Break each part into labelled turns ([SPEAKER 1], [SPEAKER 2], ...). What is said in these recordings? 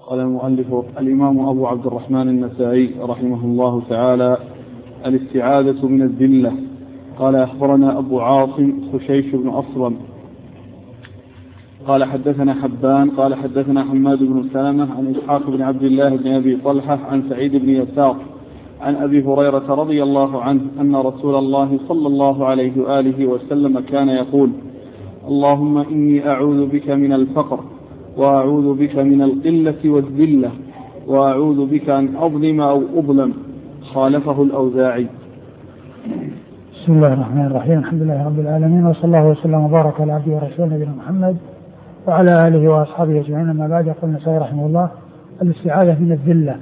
[SPEAKER 1] قال المؤلف الإمام أبو عبد الرحمن النسائي رحمه الله تعالى: الاستعاذة من الذلة. قال أخبرنا أبو عاصم خشيش بن أصلم قال حدثنا حبان قال حدثنا حماد بن سلمة عن إسحاق بن عبد الله بن أبي طلحة عن سعيد بن يسار عن أبي هريرة رضي الله عنه أن رسول الله صلى الله عليه وآله وسلم كان يقول: اللهم إني أعوذ بك من الفقر، وأعوذ بك من القلة والذلة، وأعوذ بك أن أظلم أو أظلم. خالفه الأوزاعي.
[SPEAKER 2] بسم الله الرحمن الرحيم. الحمد لله رب العالمين، وصلى الله وسلم وبارك على عبده ورسوله نبينا محمد وعلى آله وأصحابه أجمعين. أما بعد، يقول النسائي رحمه الله: الاستعاذة من الذلة.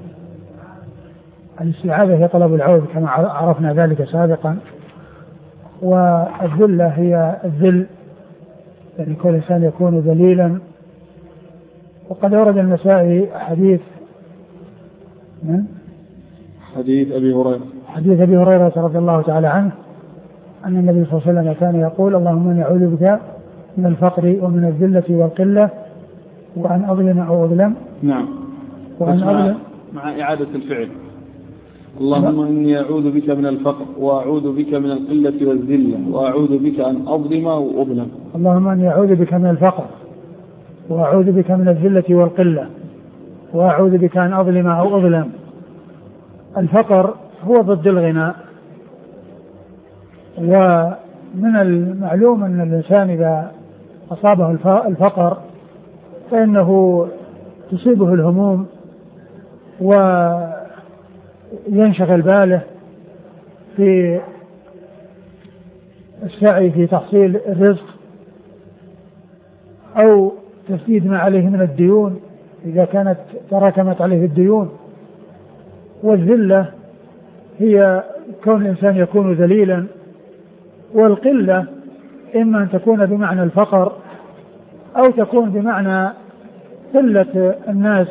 [SPEAKER 2] الاستعاذة هي طلب العوذ كما عرفنا ذلك سابقا، والذلة هي الذل، يعني كل إنسان يكون ذليلا. وقد ورد النسائي حديث أبي هريرة رضي الله تعالى عنه أن النبي صلى الله عليه وسلم كان يقول: اللهم إني أعوذ بك من الفقر ومن الذلة والقلة وأن أظلم أو أظلم.
[SPEAKER 1] نعم.
[SPEAKER 2] وأن أظلم
[SPEAKER 1] مع إعادة الفعل. اللهم إني أعوذ بك من الفقر، وأعوذ بك من القلة والذلة، وأعوذ بك أن أظلم أو أظلم.
[SPEAKER 2] اللهم إني أعوذ بك من الفقر، وأعوذ بك من الذلة والقلة، وأعوذ بك أن أظلم أو أظلم. الفقر هو ضد الغنى، ومن المعلوم أن الإنسان إذا أصابه الفقر فإنه تصيبه الهموم وينشغل باله في السعي في تحصيل الرزق أو تسديد ما عليه من الديون إذا كانت تراكمت عليه الديون. والذلة هي كون الإنسان يكون ذليلا، والقلة إما أن تكون بمعنى الفقر أو تكون بمعنى قلة الناس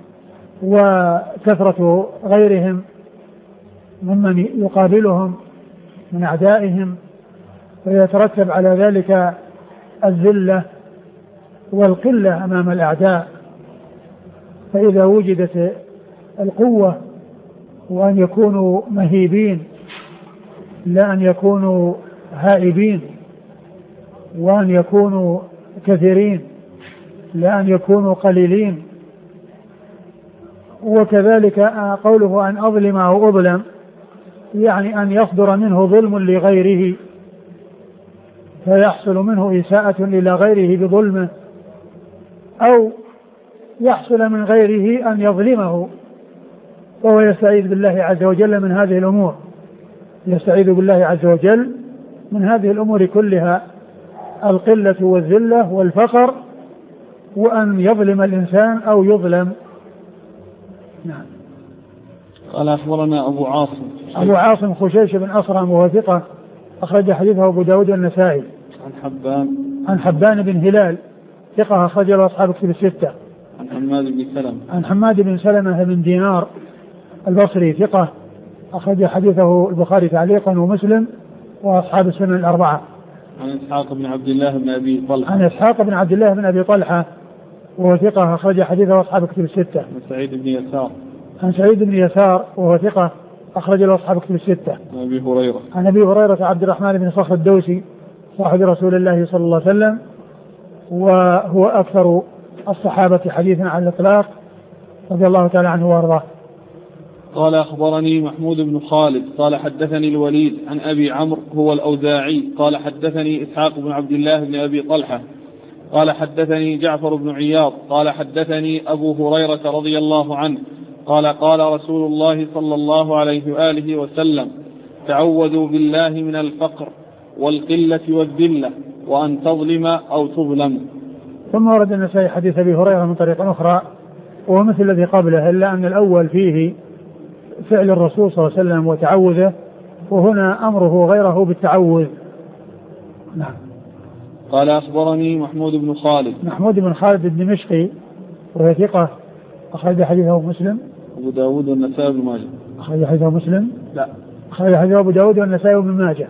[SPEAKER 2] وكثرة غيرهم ممن يقابلهم من أعدائهم، ويترتب على ذلك الذلة والقلة أمام الأعداء. فإذا وجدت القوة وأن يكونوا مهيبين لا أن يكونوا هائبين، وأن يكونوا كثيرين لا أن يكونوا قليلين. وكذلك قوله أن أظلم أو أظلم، يعني أن يصدر منه ظلم لغيره فيحصل منه إساءة إلى غيره بظلمه، أو يحصل من غيره أن يظلمه وهو يستعيذ بالله عز وجل من هذه الأمور، يستعيذ بالله عز وجل من هذه الأمور كلها: القلة والذلة والفقر، وأن يظلم الإنسان أو يظلم. نعم.
[SPEAKER 1] قال أخبرنا أبو عاصم
[SPEAKER 2] خشيش بن أصلم وهو ثقة، أخرج حديثه أبو داود والنسائي. عن حبان بن هلال ثقة، أخرج له أصحاب كتب الستة. عن حماد بن سلمة بن دينار البصري ثقة، أخرج حديثه البخاري تعليقا ومسلم وأصحاب السنن الأربعة.
[SPEAKER 1] عن إسحاق بن عبد الله بن أبي طلحة
[SPEAKER 2] وهو ثقة، أخرج حديثه أصحاب كتب الستة. عن سعيد بن يسار وهو ثقة، أخرج له أصحاب كتب الستة. عن أبي هريرة عبد الرحمن بن صخر الدوسي صاحب رسول الله صلى الله عليه وسلم، وهو أكثر الصحابة حديثا على الإطلاق رضي الله تعالى عنه وارضاه.
[SPEAKER 1] قال أخبرني محمود بن خالد قال حدثني الوليد عن أبي عمرو هو الأوزاعي قال حدثني إسحاق بن عبد الله بن أبي طلحة قال حدثني جعفر بن عياض قال حدثني أبو هريرة رضي الله عنه قال قال رسول الله صلى الله عليه وآله وسلم: تعوذوا بالله من الفقر والقلة والذلة وأن تظلم أو تظلم.
[SPEAKER 2] ثم ورد النسائي حديث أبي هريرة من طريق أخرى وهو مثل الذي قبله، إلا أن الأول فيه فعل الرسول صلى الله عليه وسلم وتعوذه، وهنا أمره غيره بالتعوذ. نعم.
[SPEAKER 1] قال أخبرني محمود بن خالد
[SPEAKER 2] الدمشقي وهو ثقة، أخرج حديثه مسلم
[SPEAKER 1] أبو داود والنسائي بن ماجه.
[SPEAKER 2] أخرج حديثه مسلم؟
[SPEAKER 1] لا،
[SPEAKER 2] أخرج حديثه أبو داود والنسائي بن ماجه.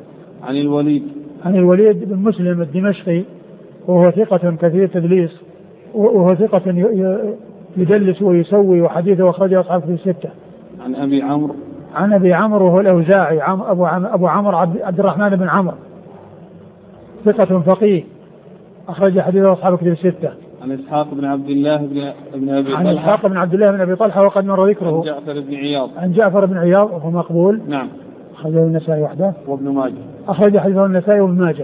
[SPEAKER 1] عن
[SPEAKER 2] الوليد بن مسلم الدمشقي وهو ثقة كثير تدليس، وهو ثقة يدلس ويسوي، وحديثه أخرجه أصحاب في الستة.
[SPEAKER 1] عن
[SPEAKER 2] أبي عمرو وهو الأوزاعي أبو عمرو عبد الرحمن بن عمرو ثقة فقيه أخرج حديثه أصحاب كتب الستة.
[SPEAKER 1] عن إسحاق بن عبد الله بن أبي طلحة.
[SPEAKER 2] عن إسحاق بن عبد الله بن أبي طلحة وقد مر ذكره. عن جعفر بن عياض وهو مقبول.
[SPEAKER 1] نعم.
[SPEAKER 2] أخرجه النسائي وحده.
[SPEAKER 1] وابن ماجه.
[SPEAKER 2] أخرج حديثه النسائي وابن ماجه.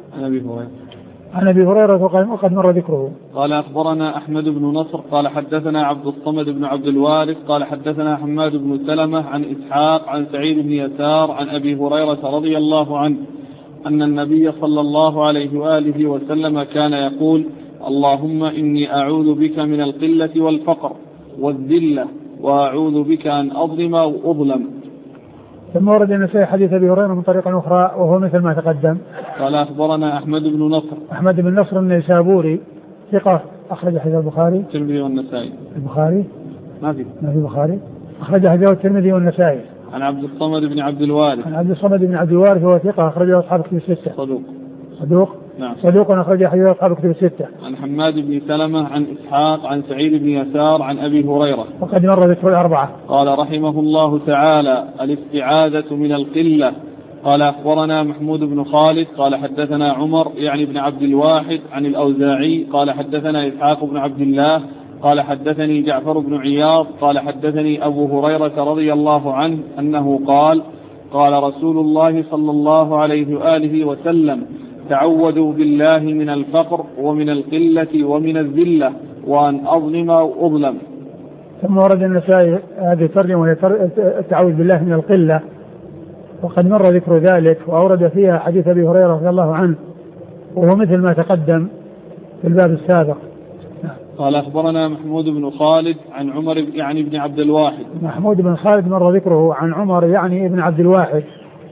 [SPEAKER 2] عن أبي هريرة وقد مر ذكره.
[SPEAKER 1] قال أخبرنا أحمد بن نصر قال حدثنا عبد الصمد بن عبد الوارث قال حدثنا حماد بن سلمة عن إسحاق عن سعيد بن يسار عن أبي هريرة رضي الله عنه أن النبي صلى الله عليه وآله وسلم كان يقول: اللهم إني أعوذ بك من القلة والفقر والذلة وأعوذ بك أن أظلم أو أظلم.
[SPEAKER 2] ثم ورد النسائي حديث أبي هريرة من طريق أخرى وهو مثل ما تقدم.
[SPEAKER 1] قال أخبرنا أحمد بن نصر.
[SPEAKER 2] أحمد بن نصر النيسابوري ثقة أخرج حديث البخاري.
[SPEAKER 1] الترمذي والنسائي.
[SPEAKER 2] البخاري
[SPEAKER 1] ما في
[SPEAKER 2] البخاري. أخرج حديث الترمذي والنسائي.
[SPEAKER 1] عن عبد الصمد بن عبد الوارث.
[SPEAKER 2] عن عبد الصمد بن عبد الوارث وهو ثقة أخرجه أصحاب كتب الستة. صدوق. نعم. صدوق أخرج حديث أصحاب كتب الستة.
[SPEAKER 1] عن حماد بن سلمة عن إسحاق عن سعيد بن يسار عن أبي هريرة
[SPEAKER 2] وقد مر ذكر الأربعة.
[SPEAKER 1] قال رحمه الله تعالى: الاستعاذة من القلة. قال أخبرنا محمود بن خالد قال حدثنا عمر يعني بن عبد الواحد عن الأوزاعي قال حدثنا إسحاق بن عبد الله قال حدثني جعفر بن عياض قال حدثني أبو هريرة رضي الله عنه أنه قال: قال رسول الله صلى الله عليه وآله وسلم: تعوذوا بالله من الفقر ومن القلة ومن الذلة وأن أظلم أو أظلم.
[SPEAKER 2] ثم ورد النسائي هذه الترجمة وهي التعوذ بالله من القلة وقد مر ذكر ذلك، وأورد فيها حديث أبي هريرة رضي الله عنه وهو مثل ما تقدم في الباب السابق.
[SPEAKER 1] قال أخبرنا محمود بن خالد عن عمر يعني ابن عبد الواحد.
[SPEAKER 2] محمود بن خالد مر ذكره. عن عمر يعني ابن عبد الواحد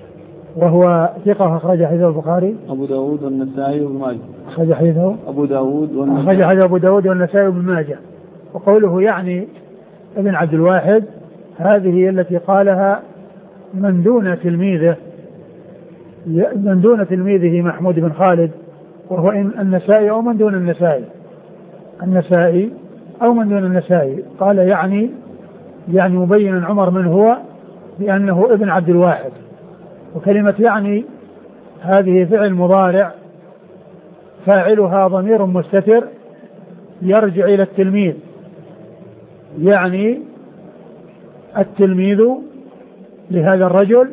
[SPEAKER 2] وهو ثقة أخرج حديثه البخاري.
[SPEAKER 1] أبو داود والنسائي وابن ماجه.
[SPEAKER 2] أخرج حديثه
[SPEAKER 1] أبو داود
[SPEAKER 2] والنسائي وابن ماجه. وقوله يعني ابن عبد الواحد هذه التي قالها من دون تلميذه محمود بن خالد وهو النسائي أو من دون النسائي قال يعني مبينا عمر من هو بأنه ابن عبد الواحد. وكلمة يعني هذه فعل مضارع فاعلها ضمير مستتر يرجع إلى التلميذ، يعني التلميذ لهذا الرجل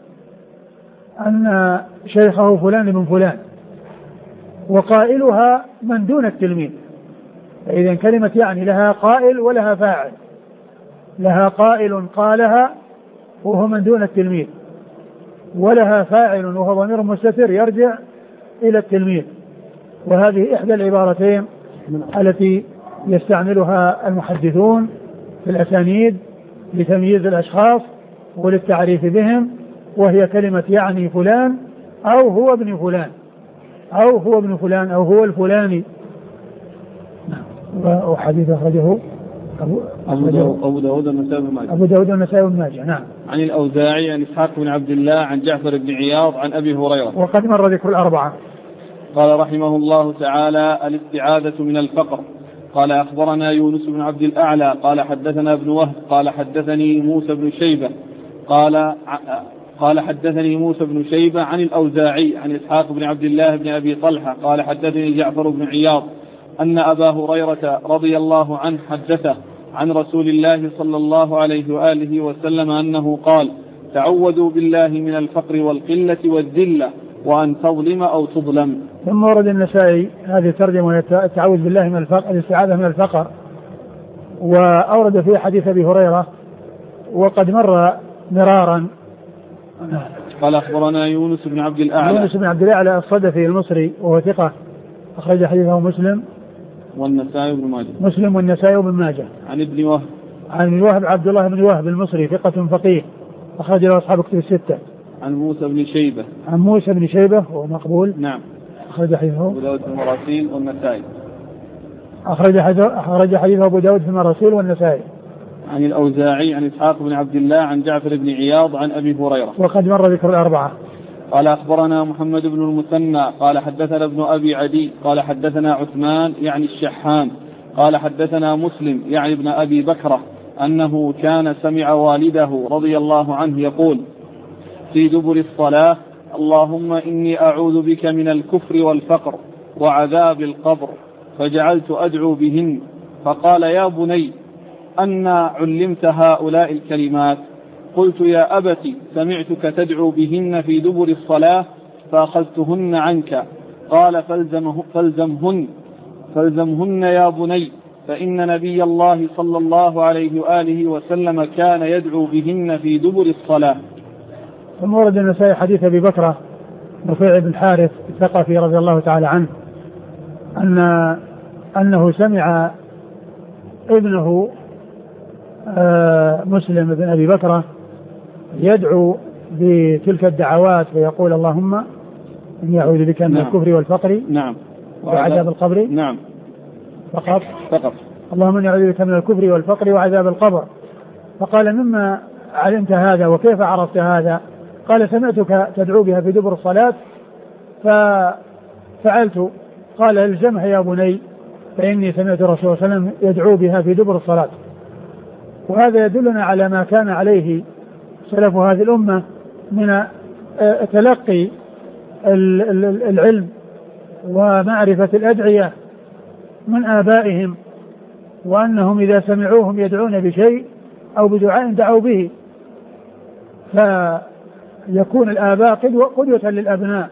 [SPEAKER 2] أن شيخه فلان بن فلان، وقائلها من دون التلميذ. فإذا كلمة يعني لها قائل ولها فاعل، لها قائل قالها وهو من دون التلميذ، ولها فاعل وهو ضمير مستتر يرجع إلى التلميذ. وهذه إحدى العبارتين التي يستعملها المحدثون في الأسانيد لتمييز الأشخاص وللتعريف بهم، وهي كلمة يعني فلان أو هو ابن فلان أو هو الفلاني. وحديث أخرجه
[SPEAKER 1] أبو داود
[SPEAKER 2] والنسائي وابن ماجه. نعم.
[SPEAKER 1] عن الأوزاعي عن إسحاق بن عبد الله عن جعفر بن عياض عن أبي هريرة
[SPEAKER 2] وقد مر ذكر الأربعة.
[SPEAKER 1] قال رحمه الله تعالى: الاستعاذة من الفقر. قال أخبرنا يونس بن عبد الأعلى قال حدثنا ابن وهب قال حدثني موسى بن شيبة قال حدثني موسى بن شيبة عن الأوزاعي عن إسحاق بن عبد الله بن أبي طلحة قال حدثني جعفر بن عياض أن أبا هريرة رضي الله عنه حدثه عن رسول الله صلى الله عليه وآله وسلم أنه قال: تعوذوا بالله من الفقر والقلة والذلة وأن تظلم أو تظلم.
[SPEAKER 2] ثم ورد النسائي هذه الترجمة التعوذ بالله من الفقر، الاستعاذة من الفقر، وأورد فيه حديث أبي هريرة وقد مر مرارا.
[SPEAKER 1] قال أخبرنا يونس بن عبد الأعلى
[SPEAKER 2] الصدفي المصري وهو ثقة أخرج حديثه مسلم والنسائي وابن ماجه.
[SPEAKER 1] عن ابن وهب
[SPEAKER 2] عبد الله بن وهب المصري ثقة فقيه أخرج له أصحاب كتب الستة.
[SPEAKER 1] عن موسى بن شيبة
[SPEAKER 2] وهو مقبول.
[SPEAKER 1] نعم.
[SPEAKER 2] أخرج حديثه
[SPEAKER 1] أبو داود في المراسيل والنسائي.
[SPEAKER 2] أخرج حديثه أبو داود في المراسيل والنسائي.
[SPEAKER 1] عن الأوزاعي عن إسحاق بن عبد الله عن جعفر بن عياض عن أبي هريرة
[SPEAKER 2] وقد مر ذكر الأربعة.
[SPEAKER 1] قال أخبرنا محمد بن المثنى قال حدثنا ابن أبي عدي قال حدثنا عثمان يعني الشحام قال حدثنا مسلم يعني ابن أبي بكرة أنه كان سمع والده رضي الله عنه يقول في دبر الصلاة: اللهم إني أعوذ بك من الكفر والفقر وعذاب القبر، فجعلت أدعو بهن. فقال: يا بني أنا علمت هؤلاء الكلمات؟ قلت: يا أبت سمعتك تدعو بهن في دبر الصلاة فأخذتهن عنك. قال: فالزمهن يا بني، فإن نبي الله صلى الله عليه وآله وسلم كان يدعو بهن في دبر الصلاة.
[SPEAKER 2] ثم ورد النسائي حديث أبي بكرة رفيع بن الحارث الثقفي رضي الله تعالى عنه أنه سمع ابنه مسلم بن أبي بكرة يدعو بتلك الدعوات ويقول: اللهم إني أعوذ بك من الكفر والفقر وعذاب القبر.
[SPEAKER 1] نعم.
[SPEAKER 2] فقط. اللهم إني أعوذ بك من الكفر والفقر وعذاب القبر. فقال: مما علمت هذا وكيف عرفت هذا؟ قال: سمعتك تدعو بها في دبر الصلاة ففعلت. قال: الزمها يا بني، فإني سمعت الرسول صلى الله عليه وسلم يدعو بها في دبر الصلاة. وهذا يدلنا على ما كان عليه سلف هذه الأمة من تلقي العلم ومعرفة الأدعية من آبائهم، وأنهم إذا سمعوهم يدعون بشيء أو بدعاء دعوا به، فيكون الآباء قدوة للأبناء.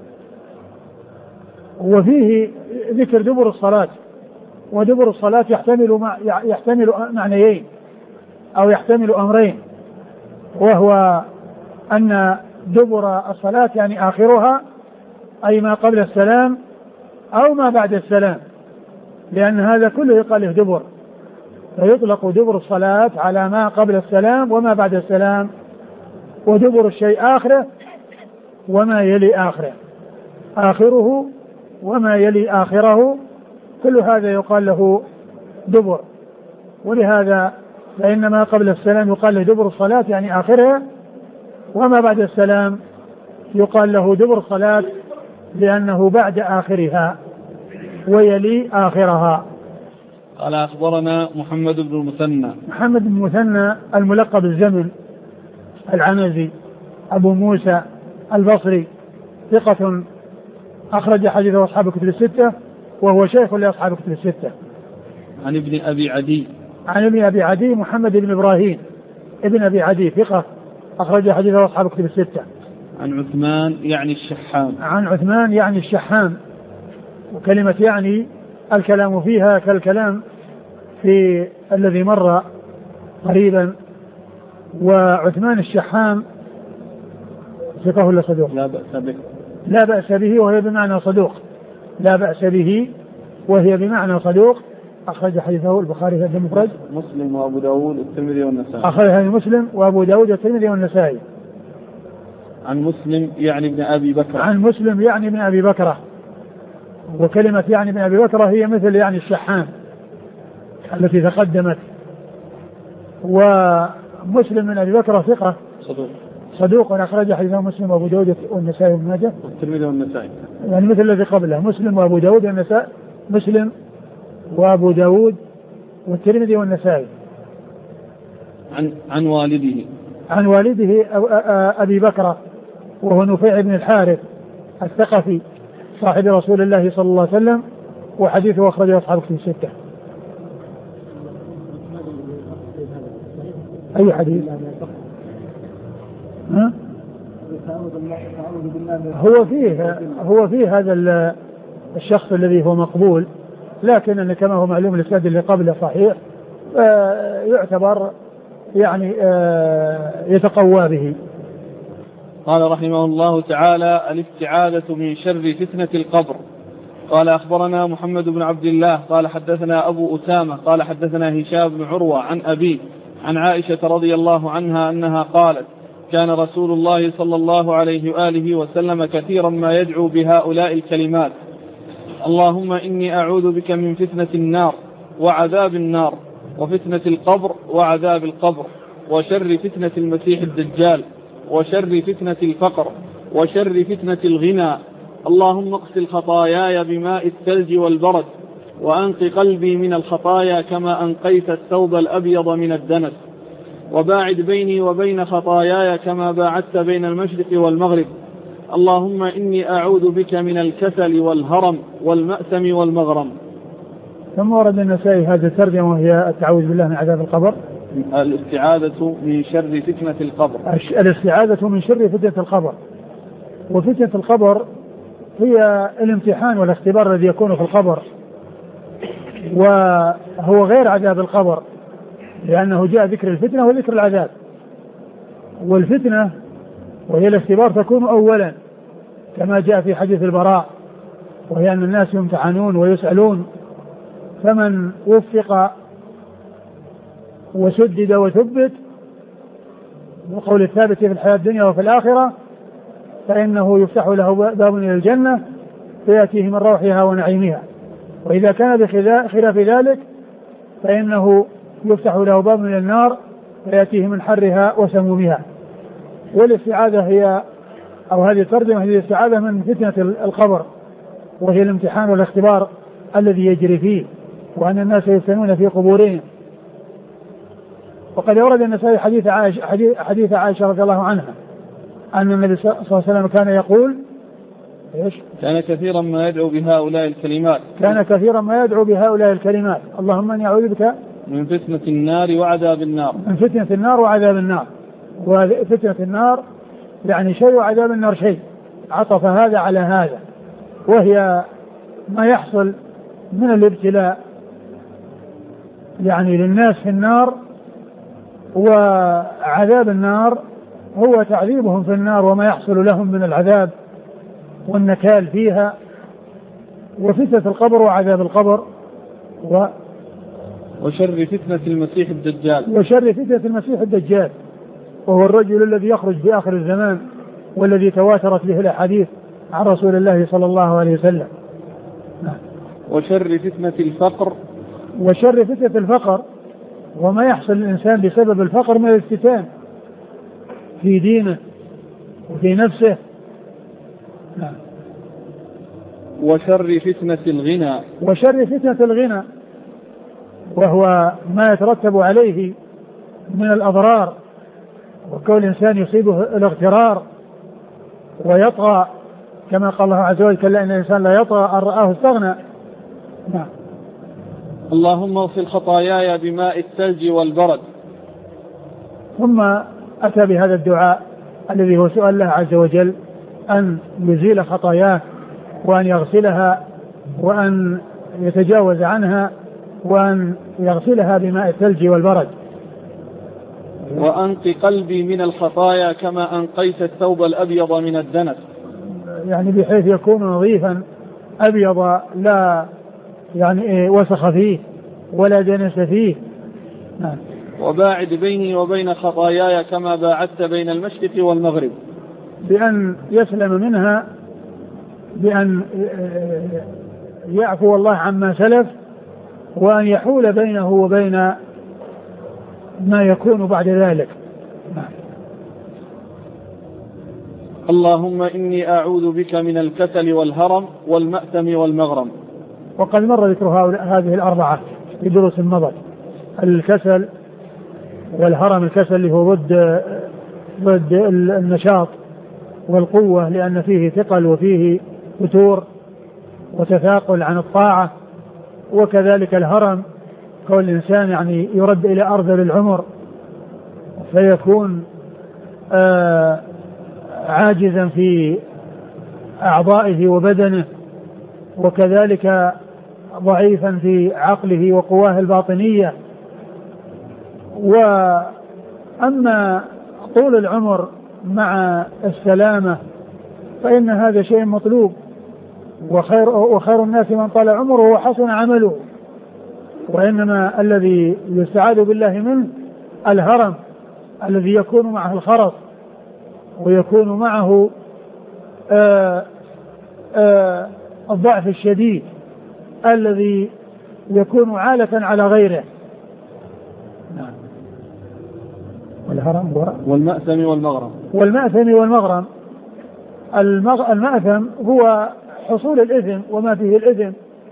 [SPEAKER 2] وفيه ذكر دبر الصلاة، ودبر الصلاة يحتمل معنيين أو يحتمل أمرين، وهو أن دبر الصلاة يعني آخرها، أي ما قبل السلام أو ما بعد السلام، لأن هذا كله يقال له دبر، فيطلق دبر الصلاة على ما قبل السلام وما بعد السلام، ودبر الشيء آخره وما يلي آخره وما يلي آخره، كل هذا يقال له دبر. ولهذا فإن ما قبل السلام يقال له دبر الصلاة يعني آخرها، وما بعد السلام يقال له دبر الصلاة لأنه بعد آخرها ويلي آخرها.
[SPEAKER 1] قال: أخبرنا محمد بن
[SPEAKER 2] المثنى الملقب الزمن العنزي أبو موسى البصري، ثقة أخرج حديثه أصحاب الكتب الستة، وهو شيخ لأصحاب الكتب الستة.
[SPEAKER 1] عن ابن أبي عدي محمد بن إبراهيم ابن أبي عدي، ثقة أخرج حديثه أصحاب الكتب الستة. عن عثمان يعني الشحام. وكلمة يعني الكلام فيها كالكلام في الذي مر قريبا. وعثمان الشحام ثقة ولا صدوق؟ لا بأس به وهي بمعنى صدوق. لا بأس به وهي بمعنى صدوق. أخرج حديثه البخاري في المفرد، مسلم وأبو داود والترمذي والنسائي.
[SPEAKER 2] أخرجه مسلم وأبو داود والترمذي والنسائي.
[SPEAKER 1] عن مسلم يعني ابن أبي بكرة.
[SPEAKER 2] وكلمة يعني ابن أبي بكرة هي مثل يعني الشحام التي تقدمت. ومسلم من أبي بكرة ثقة صدوق أخرج حديثه مسلم وأبو داود والنسائي وابن ماجه
[SPEAKER 1] والترمذي والنسائي،
[SPEAKER 2] يعني مثل الذي قبله، مسلم وأبو داود والنسائي، مسلم وأبو داود والترمذي والنسائي. عن والده أبي بكرة وهو نفيع بن الحارث الثقفي صاحب رسول الله صلى الله عليه وسلم، وحديثه أخرجه أصحاب الكتب الستة. أي حديث؟ هو فيه هذا الشخص الذي هو مقبول، لكن كما هو معلوم الإسناد اللي قبله صحيح، يعتبر يعني يتقوى به.
[SPEAKER 1] قال رحمه الله تعالى: الاستعاذة من شر فتنة القبر. قال: أخبرنا محمد بن عبد الله قال حدثنا أبو أسامة قال حدثنا هشام بن عروة عن أبيه عن عائشة رضي الله عنها أنها قالت: كان رسول الله صلى الله عليه وآله وسلم كثيرا ما يدعو بهؤلاء الكلمات: اللهم إني أعوذ بك من فتنة النار وعذاب النار، وفتنة القبر وعذاب القبر، وشر فتنة المسيح الدجال، وشر فتنة الفقر، وشر فتنة الغنى. اللهم اغسل خطاياي بماء الثلج والبرد، وأنق قلبي من الخطايا كما أنقيت الثوب الأبيض من الدنس، وباعد بيني وبين خطاياي كما باعدت بين المشرق والمغرب. اللهم إني أعوذ بك من الكسل والهرم والمأثم والمغرم.
[SPEAKER 2] ثم ورد النسائي هذه الترجمة وهي التعوذ بالله من عذاب القبر،
[SPEAKER 1] الاستعاذة من شر فتنة القبر.
[SPEAKER 2] الاستعاذة من شر فتنة القبر. وفتنة القبر هي الامتحان والاختبار الذي يكون في القبر، وهو غير عذاب القبر، لأنه جاء ذكر الفتنة وذكر العذاب. والفتنة وهي الاختبار تكون أولا كما جاء في حديث البراء، وهي أن الناس يمتحنون ويسألون، فمن وفق وسدد وثبت بالقول الثابت في الحياة الدنيا وفي الآخرة فإنه يفتح له باب إلى الجنة فيأتيه من روحها ونعيمها، وإذا كان بخلاف ذلك فإنه يفتح له باب إلى النار فيأتيه من حرها وسمومها. والاستعاذة هي أو هذه الترجمة هي الاستعاذة من فتنة القبر، وهي الامتحان والاختبار الذي يجري فيه، وأن الناس يفتنون في قبورهم. وقد ورد النسائي حديث عائشة رضي الله عنها أن النبي صلى الله عليه وسلم كان يقول إيش؟
[SPEAKER 1] كان كثيرا ما يدعو بهؤلاء الكلمات.
[SPEAKER 2] كان كثيرا ما يدعو بهؤلاء الكلمات: اللهم إني أعوذ بك
[SPEAKER 1] من فتنة النار وعذاب النار.
[SPEAKER 2] من فتنة النار وعذاب النار. وفتنة النار يعني شيء وعذاب النار شيء، عطف هذا على هذا، وهي ما يحصل من الابتلاء يعني للناس في النار، وعذاب النار هو تعذيبهم في النار وما يحصل لهم من العذاب والنكال فيها. وفتنة القبر وعذاب القبر
[SPEAKER 1] وشر فتنة المسيح الدجال.
[SPEAKER 2] وشر فتنة المسيح الدجال، وهو الرجل الذي يخرج في آخر الزمان والذي تواترت به الأحاديث عن رسول الله صلى الله عليه وسلم.
[SPEAKER 1] وشر فتنة الفقر.
[SPEAKER 2] وشر فتنة الفقر وما يحصل للإنسان بسبب الفقر من الافتتان في دينه وفي نفسه.
[SPEAKER 1] وشر فتنة الغنى.
[SPEAKER 2] وشر فتنة الغنى وهو ما يترتب عليه من الأضرار، وكل الإنسان يصيبه الاغترار ويطغى، كما قال الله عز وجل: كلا إن الإنسان لا يطغى أن رآه استغنى. نعم.
[SPEAKER 1] اللهم اغسل خطاياي بماء الثلج والبرد.
[SPEAKER 2] ثم أتى بهذا الدعاء الذي هو سؤال الله عز وجل أن يزيل خطاياه وأن يغسلها وأن يتجاوز عنها وأن يغسلها بماء الثلج والبرد.
[SPEAKER 1] وأنق قلبي من الخطايا كما أنقيت الثوب الأبيض من الدنس،
[SPEAKER 2] يعني بحيث يكون نظيفا أبيض لا يعني وسخ فيه ولا دنس فيه.
[SPEAKER 1] وباعد بيني وبين خطاياي كما باعدت بين المشرق والمغرب،
[SPEAKER 2] بأن يسلم منها، بأن يعفو الله عما سلف، وأن يحول بينه وبين ما يكون بعد ذلك.
[SPEAKER 1] اللهم إني أعوذ بك من الكسل والهرم والمأثم والمغرم.
[SPEAKER 2] وقد مر ذكر هذه الأربعة في دروس مضت: الكسل والهرم. الكسل اللي هو ضد النشاط والقوة، لأن فيه ثقل وفيه فتور وتثاقل عن الطاعة. وكذلك الهرم كون الإنسان يعني يرد إلى أرذل العمر فيكون عاجزا في أعضائه وبدنه، وكذلك ضعيفا في عقله وقواه الباطنية. وأما طول العمر مع السلامة فإن هذا شيء مطلوب، وخير الناس من طال عمره وحسن عمله. وإنما الذي يستعاذ بالله منه الهرم الذي يكون معه الخرط ويكون معه الضعف الشديد الذي يكون عالة على غيره. نعم. والهرم
[SPEAKER 1] والمأثم والمغرم.
[SPEAKER 2] والمأثم والمغرم. المأثم هو حصول الإثم وما فيه الإثم،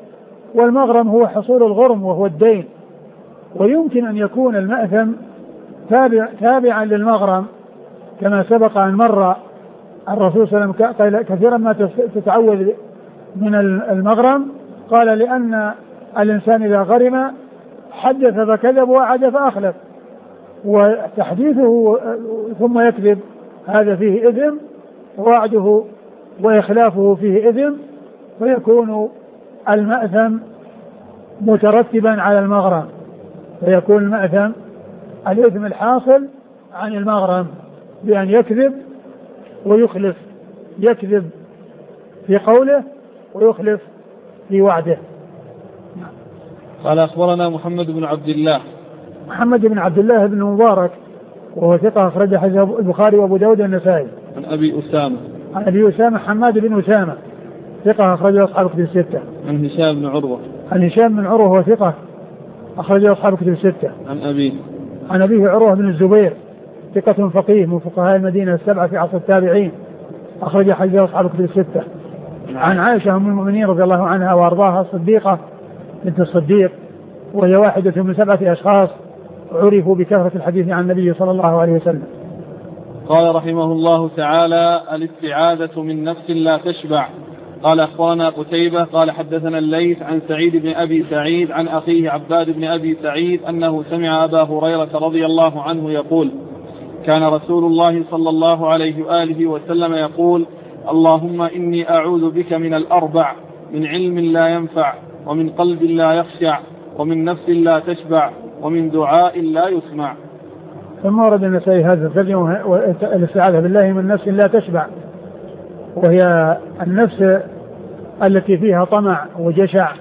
[SPEAKER 2] والمغرم هو حصول الغرم وهو الدين. ويمكن أن يكون المأثم تابعا للمغرم كما سبق أن مر الرسول صلى الله عليه وسلم كثيرا ما تتعوذ من المغرم، قال لأن الإنسان إذا غرم حدث فكذب ووعد فأخلف، وتحديثه ثم يكذب هذا فيه إثم، ووعده وإخلافه فيه إثم، فيكون المأثم مترتبا على المغرم، فيكون المأثم الإثم الحاصل عن المغرم بأن يكذب ويخلف، يكذب في قوله ويخلف في وعده.
[SPEAKER 1] قال أخبرنا محمد بن عبد الله.
[SPEAKER 2] محمد بن عبد الله بن المبارك وهو ثقة أخرج حديث البخاري وأبو داود والنسائي.
[SPEAKER 1] عن أبي أسامة.
[SPEAKER 2] عن أبي أسامة حماد بن أسامة ثقة أخرج أصحاب كتب الستة.
[SPEAKER 1] عن هشام بن عروة.
[SPEAKER 2] عن هشام بن عروة وهو ثقة أخرج أصحاب كتب الستة.
[SPEAKER 1] عن أبيه.
[SPEAKER 2] عن أبيه عروة بن الزبير ثقة فقيه من فقهاء المدينة السبعة في عصر التابعين أخرج حديث أصحاب كتب الستة. عن عائشة أم المؤمنين رضي الله عنها وأرضاها الصديقة بنت الصديق، وهي واحدة من 7 أشخاص عرفوا بكثرة الحديث عن النبي صلى الله عليه وسلم.
[SPEAKER 1] قال رحمه الله تعالى: الاستعاذة من نفس لا تشبع. قال أخبرنا قتيبة قال حدثنا الليث عن سعيد بن أبي سعيد عن أخيه عباد بن أبي سعيد أنه سمع أبا هريرة رضي الله عنه يقول: كان رسول الله صلى الله عليه وآله وسلم يقول: اللهم إني أعوذ بك من الأربع: من علم لا ينفع، ومن قلب لا يخشع، ومن نفس لا تشبع، ومن دعاء لا يسمع.
[SPEAKER 2] ثم ورد النسائي هذا الترجمة: الاستعاذة بالله من نفس لا تشبع، وهي النفس التي فيها طمع وجشع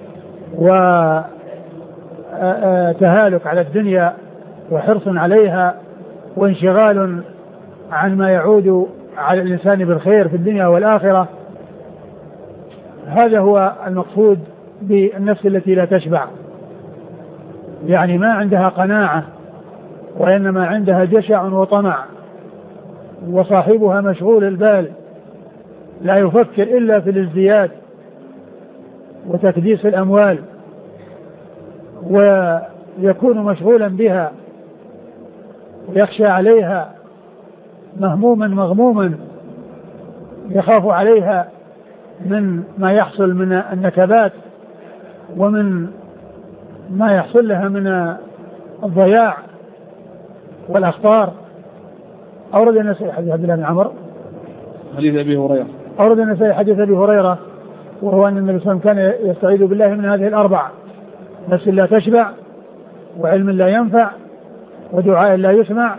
[SPEAKER 2] وتهالك على الدنيا وحرص عليها وانشغال عن ما يعود على الإنسان بالخير في الدنيا والآخرة. هذا هو المقصود بالنفس التي لا تشبع، يعني ما عندها قناعة وإنما عندها جشع وطمع، وصاحبها مشغول البال لا يفكر إلا في الازدياد وتكديس الأموال، ويكون مشغولا بها ويخشى عليها مهموما مغموما، يخاف عليها من ما يحصل من النكبات ومن ما يحصل لها من الضياع والأخطار. أورد النسائي حديث عبد الله بن عمرو
[SPEAKER 1] حديث أبي هريرة.
[SPEAKER 2] أورد النسائي حديث أبي هريرة، وهو أن النبي صلى الله عليه وسلم كان يستعيذ بالله من هذه الأربع: نفس لا تشبع، وعلم لا ينفع، ودعاء لا يسمع،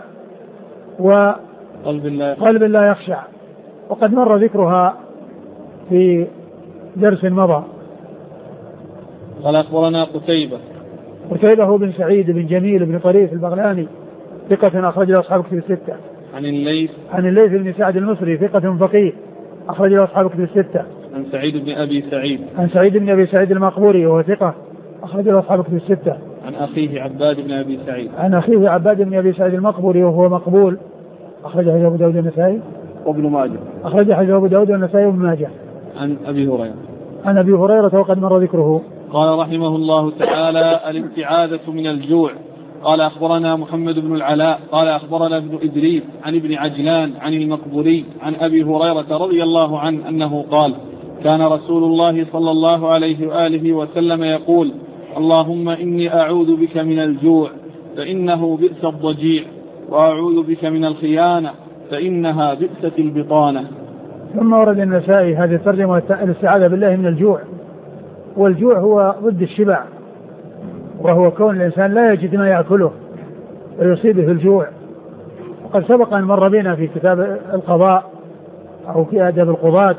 [SPEAKER 2] وقلب لا يخشع. وقد مر ذكرها في درس مضى.
[SPEAKER 1] قال أخبرنا
[SPEAKER 2] قتيبة بن سعيد بن جميل بن طريف البغلاني ثقة أخرج له أصحاب كتب الستة. عن الليث بن سعد المصري ثقة فقيه أخرج له أصحاب كتب الستة.
[SPEAKER 1] عن سعيد بن أبي سعيد
[SPEAKER 2] المقبوري وهو ثقة أخرج له أصحاب كتب الستة.
[SPEAKER 1] عن أخيه عباد بن أبي سعيد
[SPEAKER 2] المقبوري وهو مقبول أخرج حديث أبو داود والنسائي
[SPEAKER 1] وابن ماجه.
[SPEAKER 2] أخرج حديث أبو داود والنسائي وابن ماجه.
[SPEAKER 1] عن أبي
[SPEAKER 2] هريرة وقد مر ذكره.
[SPEAKER 1] قال رحمه الله تعالى: الاستعاذة من الجوع. قال أخبرنا محمد بن العلاء قال أخبرنا ابن إدريس عن ابن عجلان عن المقبوري عن أبي هريرة رضي الله عنه أنه قال: كان رسول الله صلى الله عليه وآله وسلم يقول: اللهم إني أعوذ بك من الجوع فإنه بئس الضجيع، وأعوذ بك من الخيانة فإنها بئست البطانة.
[SPEAKER 2] ثم ورد النسائي هذه الترجمة: الاستعاذة بالله من الجوع. والجوع هو ضد الشبع، وهو كون الإنسان لا يجد ما يأكله ويصيبه الجوع. وقد سبق أن مر بنا في كتاب القضاء أو في آداب القضاة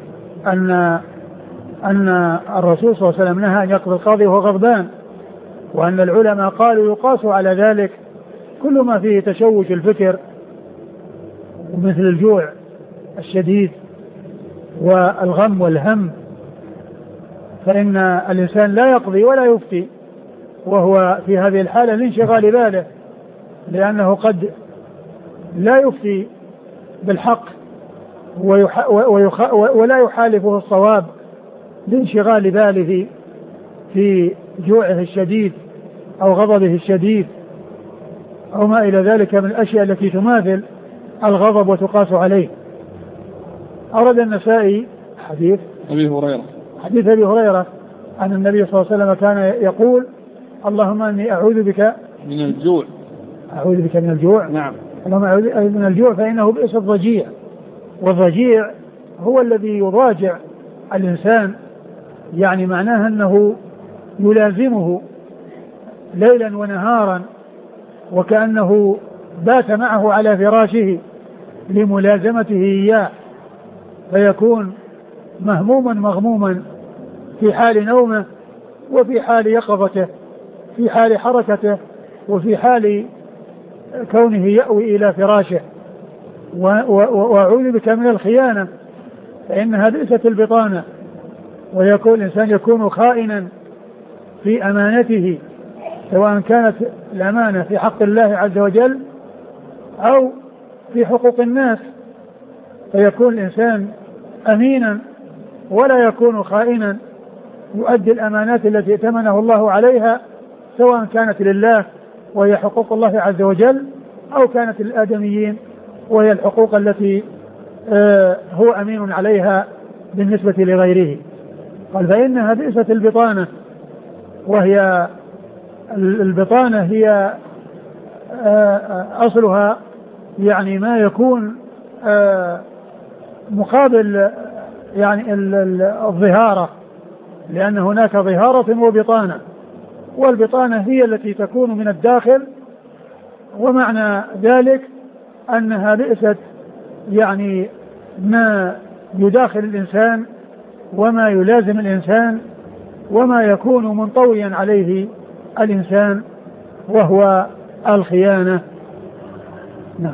[SPEAKER 2] أن الرسول صلى الله عليه وسلم نهى أن يقضي القاضي وهو غضبان، وأن العلماء قالوا يقاس على ذلك كل ما فيه تشوش الفكر مثل الجوع الشديد والغم والهم، فإن الإنسان لا يقضي ولا يفتي وهو في هذه الحالة لانشغال باله، لأنه قد لا يفتي بالحق ولا يحالفه الصواب لانشغال باله في جوعه الشديد أو غضبه الشديد أو ما إلى ذلك من الأشياء التي تماثل الغضب وتقاس عليه. أورد النسائي حديث أبي هريرة أن النبي صلى الله عليه وسلم كان يقول اللهم إني أعوذ بك
[SPEAKER 1] من الجوع.
[SPEAKER 2] أعوذ بك من الجوع.
[SPEAKER 1] نعم.
[SPEAKER 2] اللهم أعوذ بك من الجوع فإنه بئس الضجيع. والضجيع هو الذي يضاجع الإنسان، يعني معناه أنه يلازمه ليلا ونهارا وكأنه بات معه على فراشه لملازمته إياه، فيكون مهموما مغموما في حال نومه وفي حال يقظته، في حال حركته وفي حال كونه يأوي إلى فراشه. وأعوذ بك من الخيانة فإنها بئست البطانة، ويكون الإنسان يكون خائنا في أمانته سواء كانت الأمانة في حق الله عز وجل أو في حقوق الناس، فيكون الإنسان أمينا ولا يكون خائنا، يؤدي الأمانات التي ائتمنه الله عليها سواء كانت لله وهي حقوق الله عز وجل أو كانت للآدميين وهي الحقوق التي هو أمين عليها بالنسبة لغيره. قال فإنها بئست البطانة، وهي البطانة هي أصلها يعني ما يكون مقابل يعني الظهارة، لأن هناك ظهارة وبطانة، والبطانة هي التي تكون من الداخل، ومعنى ذلك أنها بئست يعني ما يداخل الإنسان وما يلازم الإنسان وما يكون منطويا عليه الإنسان وهو الخيانة. نعم.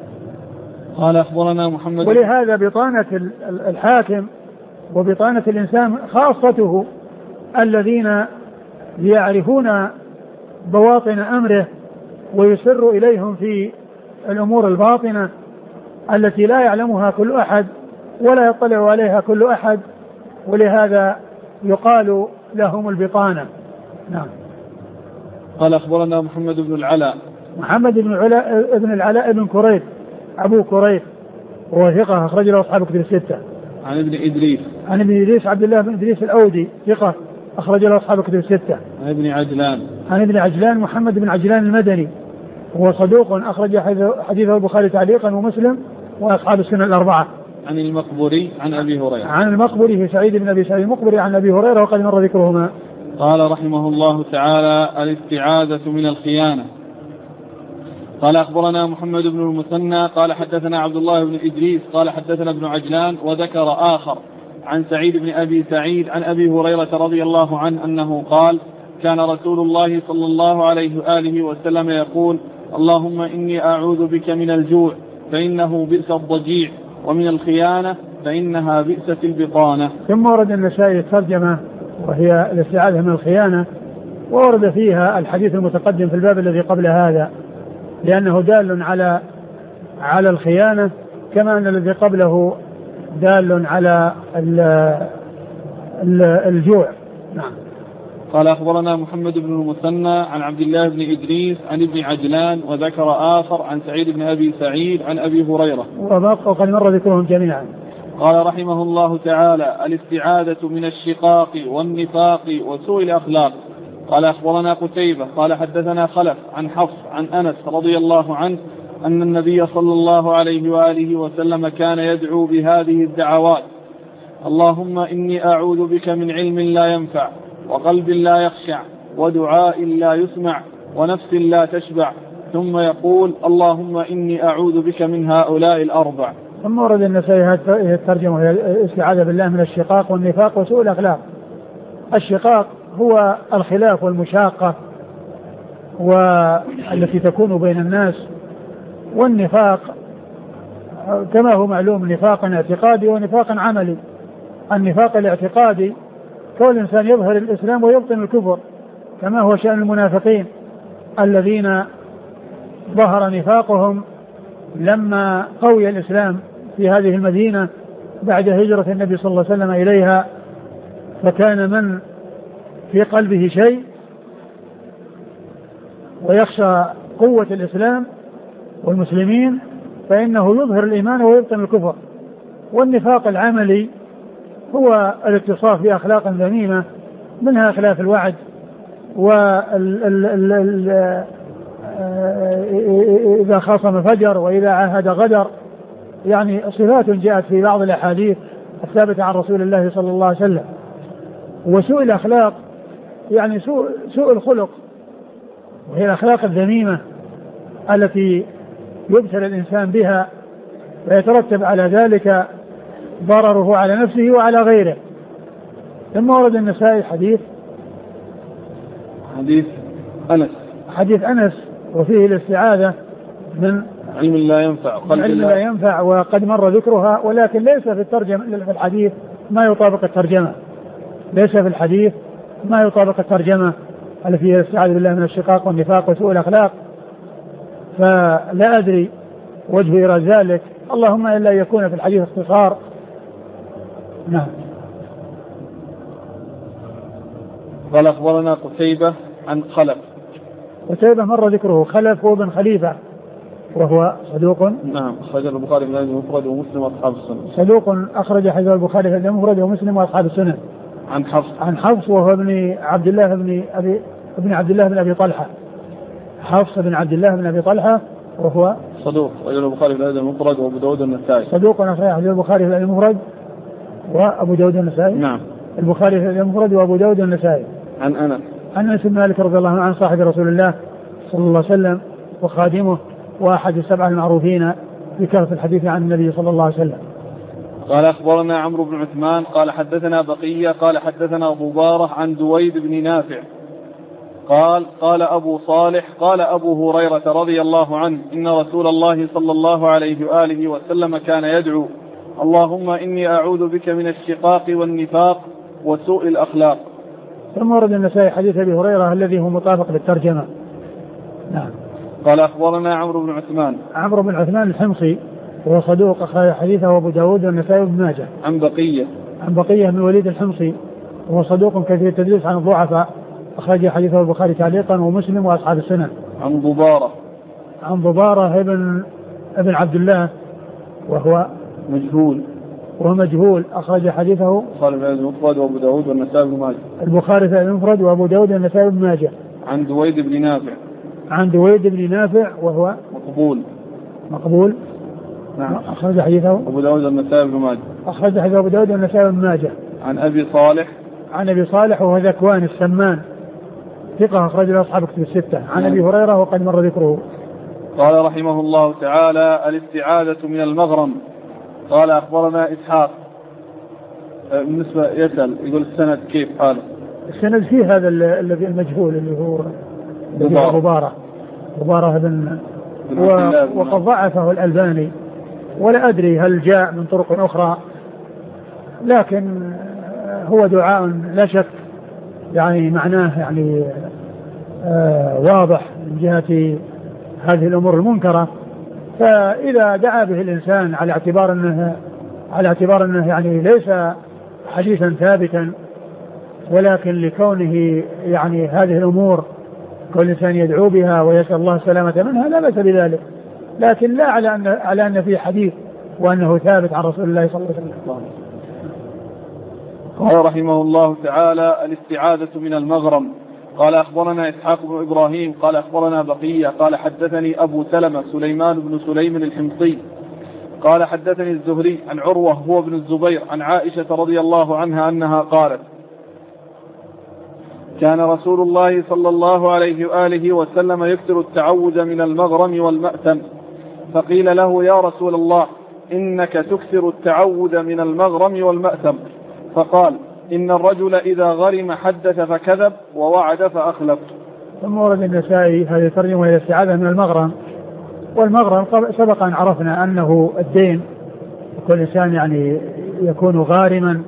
[SPEAKER 1] قال أخبرنا محمد.
[SPEAKER 2] ولهذا بطانة الحاكم وبطانة الإنسان خاصته الذين يعرفون بواطن أمره ويسر إليهم في الأمور الباطنة التي لا يعلمها كل أحد ولا يطلع عليها كل أحد، ولهذا يقال لهم البطانة. نعم.
[SPEAKER 1] قال أخبرنا محمد بن العلاء.
[SPEAKER 2] محمد بن العلاء بن كريب أبو كريب وهو ثقة أخرج له أصحاب كتب الستة.
[SPEAKER 1] عن ابن إدريس.
[SPEAKER 2] عن ابن إدريس عبد الله بن إدريس الأودي ثقة أخرج له أصحاب كتب الستة.
[SPEAKER 1] عن ابن عجلان.
[SPEAKER 2] عن ابن عجلان محمد بن عجلان المدني هو صدوق أخرج حديثه البخاري تعليقا ومسلم وأصحاب السنة الأربعة.
[SPEAKER 1] عن المقبري عن أبي هريرة.
[SPEAKER 2] عن المقبري سعيد بن أبي سعيد المقبري عن أبي هريرة وقد مر ذكرهما.
[SPEAKER 1] قال رحمه الله تعالى الاستعاذة من الخيانة. قال أخبرنا محمد بن المثنى قال حدثنا عبد الله بن إدريس قال حدثنا ابن عجلان وذكر آخر عن سعيد بن أبي سعيد عن أبي هريرة رضي الله عنه أنه قال كان رسول الله صلى الله عليه وآله وسلم يقول اللهم إني أعوذ بك من الجوع فإنه بئس الضجيع ومن الخيانة فإنها بئست البطانة.
[SPEAKER 2] ثم ورد النسائي الترجمة وهي الاستعاذة من الخيانة، وورد فيها الحديث المتقدم في الباب الذي قبل هذا لأنه دال على الخيانة كما أن الذي قبله دال على الجوع. نعم.
[SPEAKER 1] قال أخبرنا محمد بن المثنى عن عبد الله بن إدريس عن ابن عجلان وذكر آخر عن سعيد بن أبي سعيد عن أبي هريرة
[SPEAKER 2] وقد مر ذكرهم جميعا.
[SPEAKER 1] قال رحمه الله تعالى الاستعاذة من الشقاق والنفاق وسوء الأخلاق. قال أخبرنا قتيبة قال حدثنا خلف عن حفص عن أنس رضي الله عنه أن النبي صلى الله عليه وآله وسلم كان يدعو بهذه الدعوات اللهم إني أعوذ بك من علم لا ينفع وقلب لا يخشع ودعاء لا يسمع ونفس لا تشبع ثم يقول اللهم إني أعوذ بك من هؤلاء الأربع.
[SPEAKER 2] ثم ورد النسائي هذه الترجمة وهي الاستعاذة بالله من الشقاق والنفاق وسوء الأخلاق. الشقاق هو الخلاف والمشاقة والتي تكون بين الناس، والنفاق كما هو معلوم نفاق اعتقادي ونفاق عملي. النفاق الاعتقادي كل إنسان يظهر الإسلام ويبطن الكفر كما هو شأن المنافقين الذين ظهر نفاقهم لما قوي الإسلام في هذه المدينة بعد هجرة النبي صلى الله عليه وسلم إليها، فكان من في قلبه شيء ويخشى قوة الإسلام والمسلمين فإنه يظهر الإيمان ويبطن الكفر. والنفاق العملي هو الاتصاف بأخلاق ذميمة منها خلاف الوعد إذا خاصم فجر وإذا عاهد غدر، يعني صفات جاءت في بعض الأحاديث الثابتة عن رسول الله صلى الله عليه وسلم. وسوء الأخلاق يعني سوء الخلق، وهي الأخلاق الذميمة التي يبتلى الإنسان بها ويترتب على ذلك ضرره على نفسه وعلى غيره. ثم ورد النسائي حديث أنس وفيه الاستعاذة من
[SPEAKER 1] علم لا ينفع
[SPEAKER 2] وقد مر ذكرها، ولكن ليس في الحديث ما يطابق الترجمة، ليس في الحديث ما يطابق الترجمة التي فيها الاستعاذة بالله من الشقاق والنفاق وسوء الأخلاق، فلا أدري وجه إيراد ذلك، اللهم إلا يكون في الحديث اختصار. نعم.
[SPEAKER 1] قال أخبرنا قتيبة عن خلف.
[SPEAKER 2] قتيبة مر ذكره، خلف هو بن خليفة وهو صدوق.
[SPEAKER 1] نعم، أخرج البخاري في الأدب المفرد ومسلم وأصحاب السنن.
[SPEAKER 2] صدوق أخرج حديث البخاري في الأدب المفرد ومسلم وأصحاب السنن.
[SPEAKER 1] عن
[SPEAKER 2] حفص وهو ابن عبد الله بن أبي طلحة. حفص بن عبد الله بن أبي طلحة وهو
[SPEAKER 1] صدوق، أخرج البخاري في الأدب المفرد وأبو داود النسائي.
[SPEAKER 2] صدوق أخرج حديث البخاري في الأدب المفرد وأبو داود النسائي.
[SPEAKER 1] نعم.
[SPEAKER 2] البخاري في الأدب المفرد وأبو داود النسائي.
[SPEAKER 1] عن
[SPEAKER 2] أنس بن مالك رضي الله عنه عن صاحب رسول الله صلى الله عليه وسلم وخادمه وأحد السبعة المعروفين بكثرة الحديث عن النبي صلى الله عليه وسلم.
[SPEAKER 1] قال أخبرنا عمرو بن عثمان قال حدثنا بقية قال حدثنا ضبارة عن دويد بن نافع قال أبو صالح قال أبو هريرة رضي الله عنه إن رسول الله صلى الله عليه وآله وسلم كان يدعو اللهم إني أعوذ بك من الشقاق والنفاق وسوء الأخلاق.
[SPEAKER 2] ثم ورد النسائي حديث أبي هريرة الذي هو مطابق للترجمة. نعم.
[SPEAKER 1] قال أخبرنا عمرو بن عثمان
[SPEAKER 2] الحمصي وهو صدوق أخرج حديثه أبو داود والنسائي وابن ماجه.
[SPEAKER 1] عن
[SPEAKER 2] بقية بن الوليد الحمصي وهو صدوق كثير التدليس عن الضعفاء أخرج حديثه البخاري تعليقا ومسلم وأصحاب السنن. عن ضبارة ابن عبد الله وهو مجهول أخرج حديثه
[SPEAKER 1] البخاري في المفرد وأبو داود والنسائي وابن ماجه.
[SPEAKER 2] البخاري في المفرد وأبو داود والنسائي وابن ماجه.
[SPEAKER 1] عن دويد بن نافع
[SPEAKER 2] وهو مقبول.
[SPEAKER 1] نعم.
[SPEAKER 2] أخرج حديثه
[SPEAKER 1] أبو داود والنسائي وابن ماجه.
[SPEAKER 2] أخرج حديثه أبو داود والنسائي وابن ماجه.
[SPEAKER 1] عن أبي صالح
[SPEAKER 2] وهو ذكوان السمان ثقة أخرج له أصحاب كتب الستة. عن أبي هريرة وقد مر ذكره.
[SPEAKER 1] قال رحمه الله تعالى الاستعاذة من المغرم. قال أخبرنا إسحاق بالنسبة يسأل يقول السند كيف حاله؟
[SPEAKER 2] السند فيه هذا الذي المجهول اللي هو غبارة بن وقد ضعفه الألباني، ولا أدري هل جاء من طرق أخرى، لكن هو دعاء لا شك يعني معناه يعني واضح من جهة هذه الأمور المنكرة. فإذا دعا به الإنسان على اعتبار أنه يعني ليس حديثا ثابتا، ولكن لكونه يعني هذه الأمور كل إنسان يدعو بها ويسأل الله السلامة منها لا بأس بذلك، لكن لا على أن في حديث وأنه ثابت عن رسول الله صلى الله عليه وسلم.
[SPEAKER 1] قال رحمه الله تعالى الاستعاذة من المغرم. قال أخبرنا إسحاق بن إبراهيم قال أخبرنا بقية قال حدثني أبو سلمة سليمان بن سليم الحمصي قال حدثني الزهري عن عروة هو ابن الزبير عن عائشة رضي الله عنها أنها قالت كان رسول الله صلى الله عليه وآله وسلم يكثر التعوذ من المغرم والمأثم، فقيل له يا رسول الله إنك تكثر التعوذ من المغرم والمأثم، فقال إن الرجل إذا غرم حدث فكذب ووعد فأخلف.
[SPEAKER 2] ثم ورد النسائي هذه الترجمة إلى الاستعاذة من المغرم. والمغرم سبق أن عرفنا أنه الدين، كل إنسان يعني يكون غارما،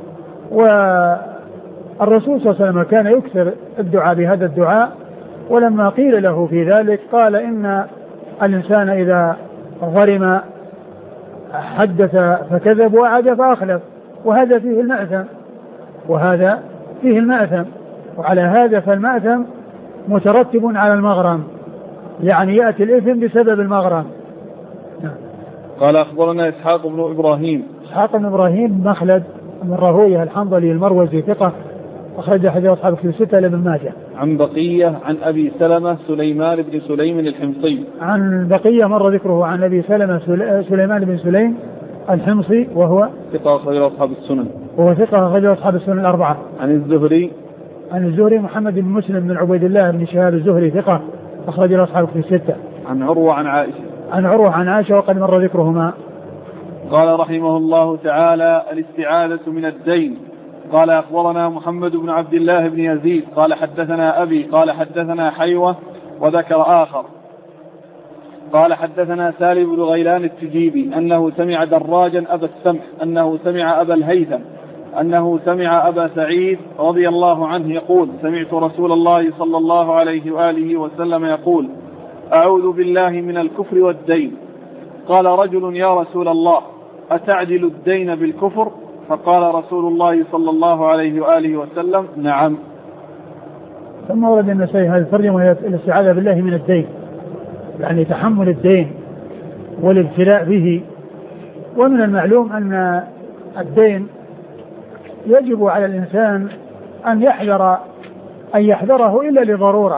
[SPEAKER 2] والرسول صلى الله عليه وسلم كان يكثر الدعاء بهذا الدعاء، ولما قيل له في ذلك قال إن الإنسان إذا غرم حدث فكذب ووعد فأخلف، وهذا فيه المأثم وعلى هذا فالمأثم مترتب على المغرم، يعني يأتي الإثم بسبب المغرم.
[SPEAKER 1] قال أخبرنا إسحاق بن إبراهيم
[SPEAKER 2] مخلد من راهويه الحنظلي المروزي ثقة أخرج حديث أصحاب الكتب الستة إلا ابن ماجه.
[SPEAKER 1] عن بقية عن أبي سلمة سليمان بن سليم الحمصي.
[SPEAKER 2] عن بقية مر ذكره عن أبي سلمة سليمان بن سليم الحمصي وهو
[SPEAKER 1] ثقة أخرج أصحاب السنن.
[SPEAKER 2] أصحاب السنن الأربعة.
[SPEAKER 1] عن الزهري
[SPEAKER 2] محمد بن مسلم بن عبيد الله بن شهاب الزهري ثقة أخرج أصحاب الكتب الستة.
[SPEAKER 1] عن عروة عن عائشة
[SPEAKER 2] وقد مر ذكرهما.
[SPEAKER 1] قال رحمه الله تعالى: الاستعاذة من الدين. قال أخبرنا محمد بن عبد الله بن يزيد قال حدثنا أبي قال حدثنا حيوة وذكر آخر قال حدثنا سالم بن غيلان التجيبي أنه سمع دراجا أبا السمح أنه سمع أبا الهيثم أنه سمع أبا سعيد رضي الله عنه يقول: سمعت رسول الله صلى الله عليه وآله وسلم يقول: أعوذ بالله من الكفر والدين. قال رجل: يا رسول الله، أتعدل الدين بالكفر؟ فقال رسول الله صلى الله عليه وآله وسلم: نعم.
[SPEAKER 2] ثم ورد النسائي هذه الترجمة الاستعاذة بالله من الدين، يعني تحمل الدين والابتلاء به. ومن المعلوم أن الدين يجب على الإنسان أن يحذره إلا لضرورة،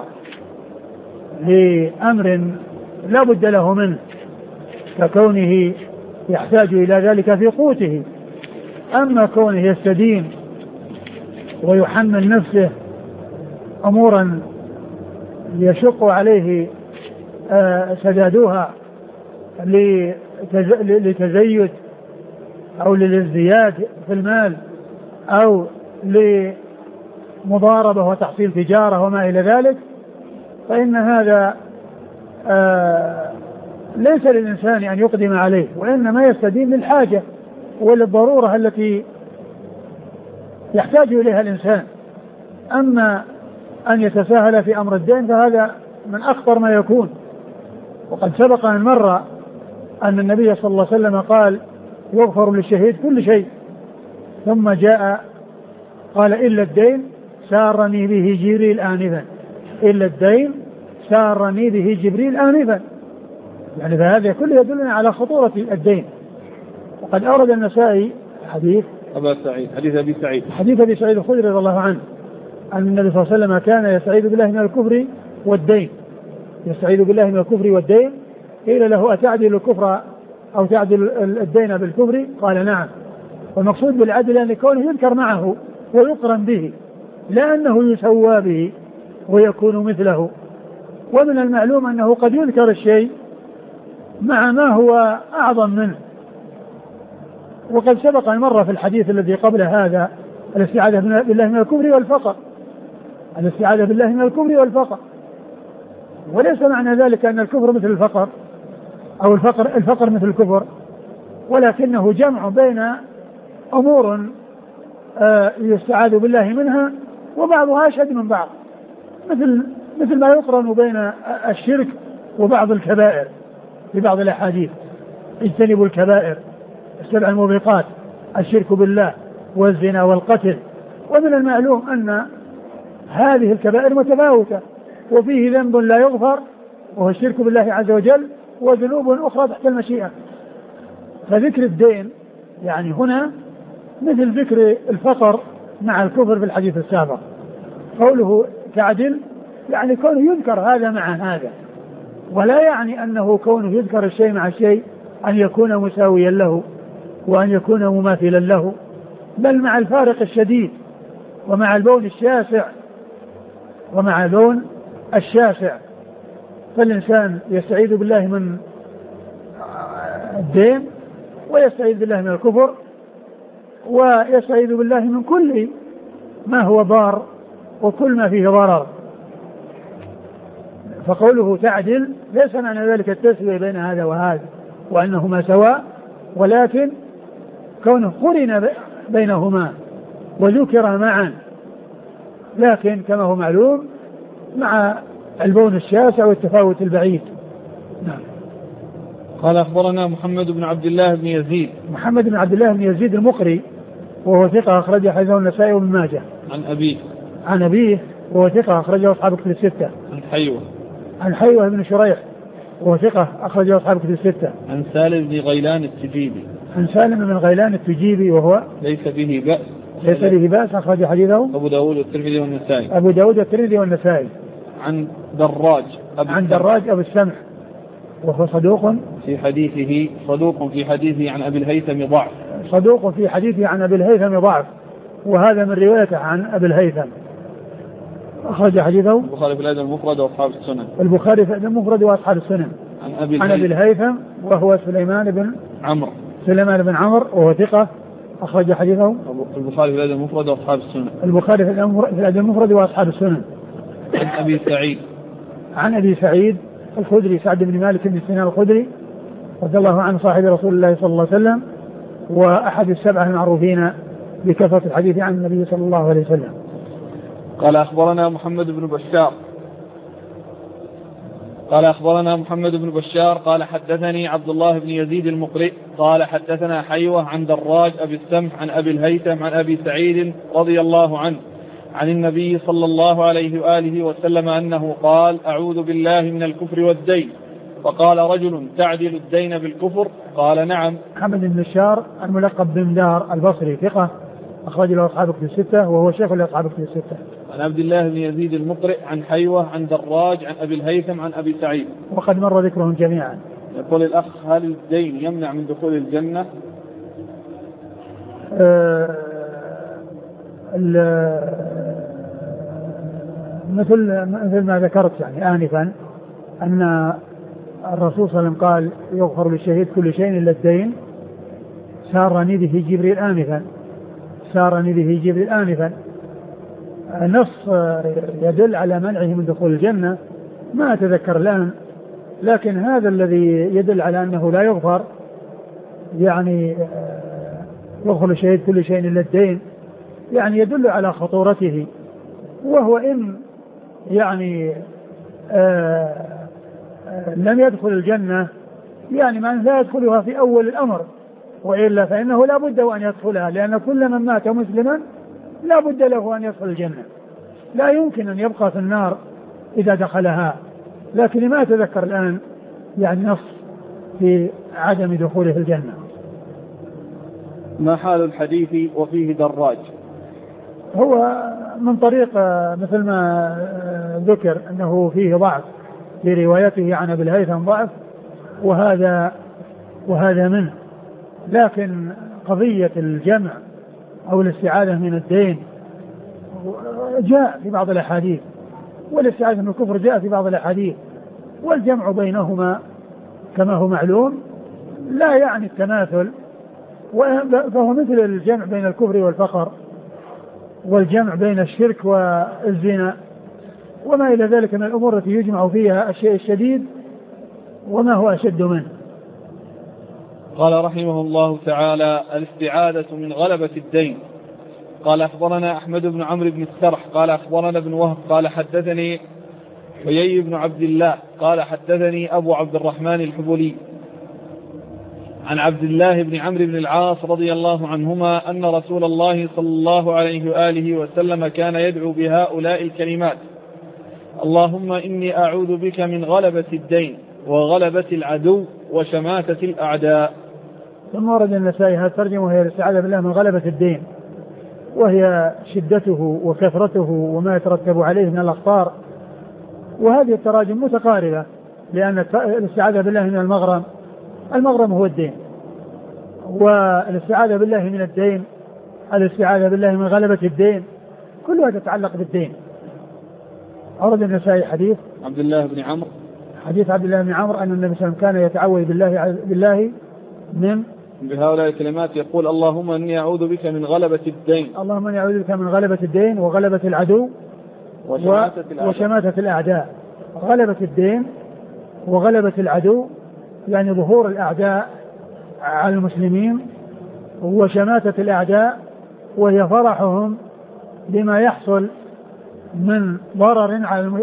[SPEAKER 2] لأمر لا بد له منه، ككونه يحتاج إلى ذلك في قوته. أما كونه يستدين ويحمل نفسه أمورا يشق عليه سدادها لتزيد أو للازدياد في المال أو لمضاربة وتحصيل تجارة وما إلى ذلك، فإن هذا ليس للإنسان أن يقدم عليه، وإنما يستدين للحاجة وللضرورة التي يحتاج إليها الإنسان. أما أن يتساهل في أمر الدين فهذا من أخطر ما يكون. وقد سبق أن مر أن النبي صلى الله عليه وسلم قال: يغفر للشهيد كل شيء، ثم جاء قال: إلا الدين سارني به جبريل آنفا، إلا الدين سارني به جبريل آنفا. يعني فهذا كله يدلنا على خطورة الدين. وقد أورد النسائي حديث أبي سعيد الخدري رضي الله عنه أن النبي صلى الله عليه وسلم كان يستعيذ بالله من الكفر والدين. قيل له: أتعدل الكفر أو تعدل الدين بالكفر؟ قال: نعم. والمقصود بالعدل أن كونه يذكر معه ويقرن به، لا أنه يسوى به ويكون مثله. ومن المعلوم أنه قد يذكر الشيء مع ما هو أعظم منه. وقد سبق أن مر في الحديث الذي قبل هذا الاستعاذة بالله من الكفر والفقر. وليس معنى ذلك أن الكفر مثل الفقر أو الفقر مثل الكفر، ولكنه جمع بين أمور يستعاذ بالله منها وبعضها أشد من بعض، مثل ما يقرن بين الشرك وبعض الكبائر في بعض الأحاديث: اجتنبوا الكبائر 7 الموبقات، الشرك بالله والزنا والقتل. ومن المعلوم أن هذه الكبائر متفاوتة، وفيه ذنب لا يغفر وهو الشرك بالله عز وجل، وذنوب أخرى تحت المشيئة. فذكر الدين يعني هنا مثل ذكر الفقر مع الكفر في الحديث السابق. قوله تعدل يعني كونه يذكر هذا مع هذا، ولا يعني أنه كونه يذكر الشيء مع الشيء أن يكون مساويا له وأن يكون مماثلا له، بل مع الفارق الشديد ومع البون الشاسع. فالإنسان يستعيذ بالله من الدين، ويستعيذ بالله من الكفر، ويستعيذ بالله من كل ما هو ضار وكل ما فيه ضرر. فقوله تعدل ليس معنى ذلك التسوية بين هذا وهذا وأنهما سواء، ولكن كونه قرن بينهما وذكر معا، لكن كما هو معلوم مع البون الشاسع والتفاوت البعيد. نعم.
[SPEAKER 1] قال أخبرنا محمد بن عبد الله بن يزيد المقري وهو ثقة أخرج حديثه النسائي وابن ماجه.
[SPEAKER 2] عن أبيه وهو ثقة أخرجه أصحاب كتب الستة. عن حيوة بن شريح وهو ثقة أخرجه أصحاب كتب الستة.
[SPEAKER 1] عن سالم بن غيلان التجيبي.
[SPEAKER 2] عن سالم بن غيلان التجيبي وهو
[SPEAKER 1] ليس به بأس.
[SPEAKER 2] ليس به بأس أخرج حديثه
[SPEAKER 1] أبو داود والترمذي والنسائي.
[SPEAKER 2] أبو داود والترمذي والنسائي.
[SPEAKER 1] عن دراج.
[SPEAKER 2] عن دراج أبو السمح وهو صدوق
[SPEAKER 1] في حديثه عن أبي الهيثم ضعف.
[SPEAKER 2] صدوق في حديثه عن أبي الهيثم ضعف، وهذا من روايته عن أبي الهيثم. أخرج حديثه
[SPEAKER 1] البخاري في الأدب المفرد وأصحاب السنن.
[SPEAKER 2] البخاري في الأدب المفرد وأصحاب السنن. عن أبي الهيثم وهو سليمان بن عمرو وهو ثقة أخرج حديثه
[SPEAKER 1] البخاري في الأدب المفرد وأصحاب السنن.
[SPEAKER 2] البخاري في الأدب المفرد وأصحاب السنن. عن أبي سعيد الخدري سعد بن مالك بن سنان الخدري رضي الله عنه صاحب رسول الله صلى الله عليه وسلم وأحد السبعة المعروفين بكثرة الحديث عن النبي صلى الله عليه وسلم.
[SPEAKER 1] قال أخبرنا محمد بن بشار قال حدثني عبد الله بن يزيد المقرئ قال حدثنا حيوة عن دراج أبي السمح عن أبي الهيثم عن أبي سعيد رضي الله عنه عن النبي صلى الله عليه وآله وسلم أنه قال أعوذ بالله من الكفر والدين. فقال رجل تعدل الدين بالكفر؟ قال نعم.
[SPEAKER 2] محمد بن بشار الملقب بن دار البصري ثقة أخرج له أصحاب كتب الستة وهو شيخ لأصحاب كتب الستة.
[SPEAKER 1] عن عبد الله بن يزيد المقرئ عن حيوة عن دراج عن أبي الهيثم عن أبي سعيد
[SPEAKER 2] وقد مر ذكرهم جميعا.
[SPEAKER 1] يقول الأخ هل الدين يمنع من دخول الجنة؟
[SPEAKER 2] مثل ما ذكرت يعني آنفا أن الرسول صلى الله عليه وسلم قال يغفر للشهيد كل شيء إلا الدين. سارني به جبريل آنفا نص يدل على منعه من دخول الجنة ما أتذكر الآن، لكن هذا الذي يدل على أنه لا يغفر يعني يغفر للشهيد كل شيء إلا الدين يعني يدل على خطورته، وهو إن يعني لم يدخل الجنة يعني من لا يدخلها في أول الأمر، وإلا فإنه لا بد وأن يدخلها، لأن كل من مات مسلما لا بد له أن يدخل الجنة، لا يمكن أن يبقى في النار إذا دخلها. لكن ما أتذكر الآن يعني نص في عدم دخوله الجنة.
[SPEAKER 1] ما حال الحديث وفيه دراج؟
[SPEAKER 2] هو من طريق مثل ما ذكر أنه فيه ضعف في روايته عن أبي الهيثم ضعف، وهذا منه، لكن قضية الجمع أو الاستعاذة من الدين جاء في بعض الأحاديث، والاستعاذة من الكفر جاء في بعض الأحاديث، والجمع بينهما كما هو معلوم لا يعني التماثل، فهو مثل الجمع بين الكفر والفقر، والجمع بين الشرك والزنا وما إلى ذلك من الأمور التي يجمع فيها الشيء الشديد وما هو أشد منه.
[SPEAKER 1] قال رحمه الله تعالى الاستعاذة من غلبة الدين. قال أخبرنا أحمد بن عمرو بن السرح قال أخبرنا ابن وهب قال حدثني حيي بن عبد الله قال حدثني أبو عبد الرحمن الحبولي عن عبد الله بن عمرو بن العاص رضي الله عنهما أن رسول الله صلى الله عليه وآله وسلم كان يدعو بهؤلاء الكلمات: اللهم إني أعوذ بك من غلبة الدين وغلبة العدو وشماتة الأعداء.
[SPEAKER 2] ثم ورد النسائي هذا الترجمة وهي الاستعاذة بالله من غلبة الدين، وهي شدته وكثرته وما يترتب عليه من الأخطار، وهذه التراجم متقاربة، لأن الاستعاذة بالله من المغرم هو الدين، والاستعاذة بالله من الدين الاستعاذة بالله من غلبة الدين، كلها تتعلق بالدين. أورد النسائي حديث
[SPEAKER 1] عبد الله بن عمرو
[SPEAKER 2] أن النبي صلى الله عليه وسلم كان يتعوذ بالله من
[SPEAKER 1] بهؤلاء الكلمات يقول: اللهم إني أعوذ بك من غلبة الدين،
[SPEAKER 2] اللهم إني أعوذ بك من غلبة الدين وغلبة العدو وشماتة الأعداء. غلبة الدين وغلبة العدو يعني ظهور الأعداء على المسلمين، وشماتة الأعداء وهي فرحهم بما يحصل من ضرر